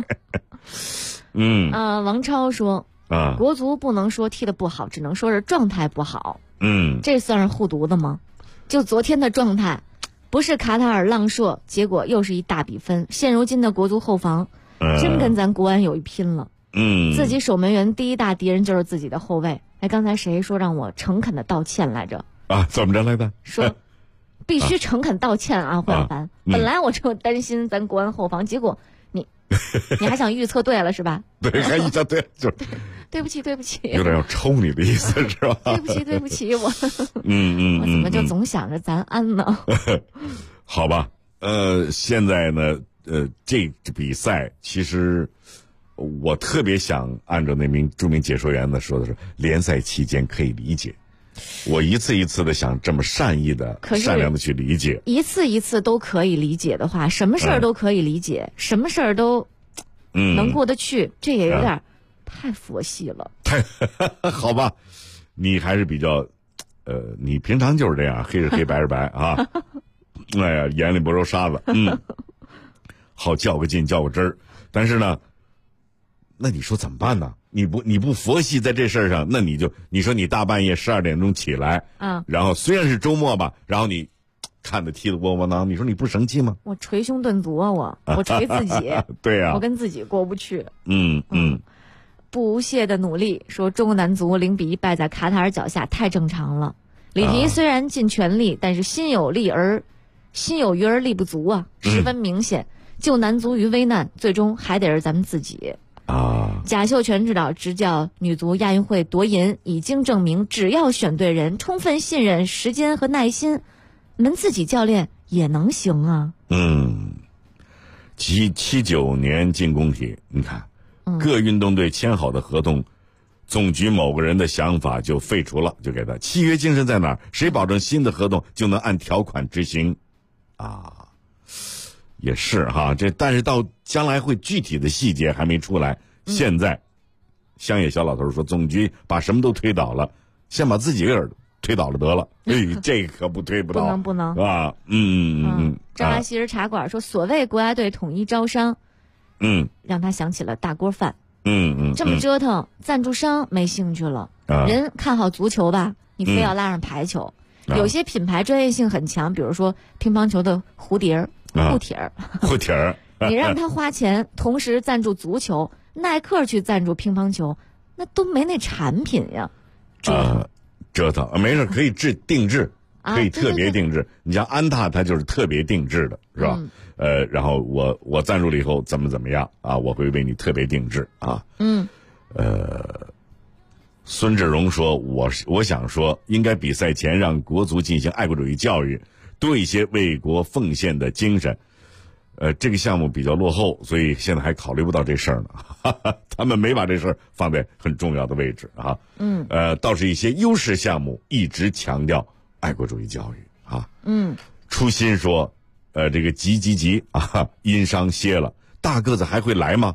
王超说国足不能说踢得不好，只能说是状态不好。这算是护犊子吗？就昨天的状态。不是卡塔尔浪硕，结果又是一大比分。现如今的国足后防，真跟咱国安有一拼了。自己守门员第一大敌人就是自己的后卫。刚才谁说让我诚恳的道歉来着？ 啊，怎么着来的？ 说必须诚恳道歉啊，霍小凡。本来我就担心咱国安后防，结果你还想预测对了是吧？ 对，还预测对，就是对不起， 有点要抽你的意思是吧？ 对不起，我我怎么就总想着咱安呢？ 好吧，现在呢，这比赛其实我特别想按照那名著名解说员说的是，联赛期间可以理解。我一次一次的想这么善意的、善良的去理解， 一次一次都可以理解的话，什么事儿都可以理解，什么事儿都能过得去，这也有点太佛系了。 好吧，你还是比较，你平常就是这样，黑是黑，白是白啊。哎呀，眼里不揉沙子，好较个劲，较个真儿。但是呢，那你说怎么办呢？你不佛系在这事儿上，那你说你大半夜12点钟起来，然后虽然是周末吧，然后你看的踢得窝窝囊，你说你不生气吗？ 我捶胸顿足啊，我捶自己， 对呀， 我跟自己过不去。不懈的努力，说中国男足0-1败在卡塔尔脚下，太正常了。里皮虽然尽全力，但是心有余而力不足啊，十分明显。救男足于危难，最终还得是咱们自己。贾秀全指导执教女足亚运会夺银，已经证明只要选对人，充分信任、时间和耐心，们自己教练也能行啊。 79年进工体，你看，各运动队签好的合同，总局某个人的想法就废除了，就给他契约精神在哪儿？谁保证新的合同就能按条款执行？也是哈，但是到将来会具体的细节还没出来。现在，乡野小老头说，总局把什么都推倒了，先把自己个人推倒了得了。这可不推不倒， 不能啊！ 张来昔日茶馆说，所谓国家队统一招商，让他想起了大锅饭。这么折腾，赞助商没兴趣了，人看好足球吧，你非要拉上排球。有些品牌专业性很强，比如说乒乓球的护蹄儿，你让他花钱，同时赞助足球，耐克去赞助乒乓球，那都没那产品呀。 折腾没事，可以定制，可以特别定制。你像安踏，它就是特别定制的，是吧？然后我赞助了以后怎么样啊？我会为你特别定制啊。孙志荣说，我想说，应该比赛前让国足进行爱国主义教育，多一些为国奉献的精神。这个项目比较落后，所以现在还考虑不到这事儿呢。他们没把这事儿放在很重要的位置啊。倒是一些优势项目一直强调爱国主义教育啊。初心说，这个急啊，因伤歇了，大个子还会来吗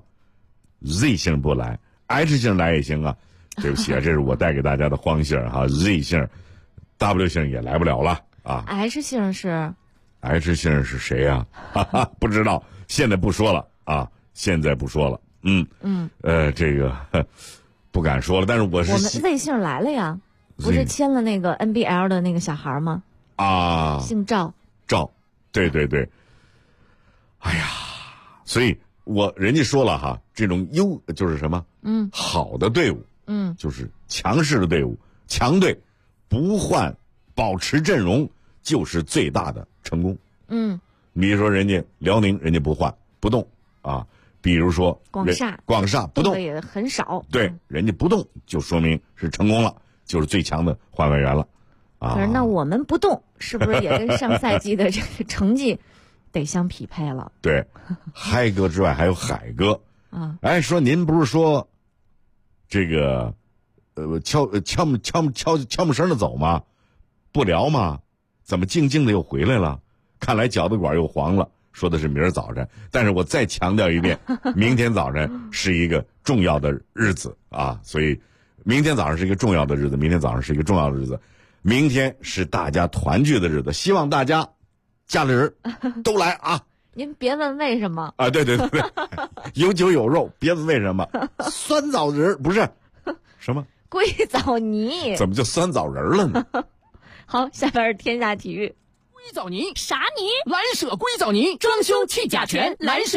？Z 姓不来 ，H 姓来也行啊。对不起啊，这是我带给大家的荒姓哈 ，Z 姓 ，W 姓也来不了了啊。 H 姓是 ？H 姓是谁呀？不知道，现在不说了啊，现在不说了。这个不敢说了，但是我们 Z 姓来了呀，不是签了那个 NBL 的那个小孩吗？姓赵。对。哎呀，所以人家说了哈，这种就是什么？好的队伍。就是强势的队伍，强队不换，保持阵容就是最大的成功。比如说人家辽宁，人家不换不动啊。比如说广厦不动也很少， 对，人家不动就说明是成功了，就是最强的换外援了啊。 可是那我们不动，是不是也跟上赛季的这个成绩得相匹配了？ 对，嗨哥之外还有海哥啊。说您不是说这个悄没声的走吗？不聊吗？怎么静静的又回来了？看来饺子馆又黄了。说的是明儿早晨，但是我再强调一遍，明天早晨是一个重要的日子啊！所以明天早上是一个重要的日子，明天早上是一个重要的日子，明天是大家团聚的日子，希望大家家里人都来啊！ 您别问为什么啊！对，有酒有肉，别问为什么。酸枣仁不是什么硅藻泥， 怎么就酸枣仁了呢？ 好，下边是天下体育。 硅藻泥啥泥？蓝舍硅藻泥，装修去甲醛，蓝舍。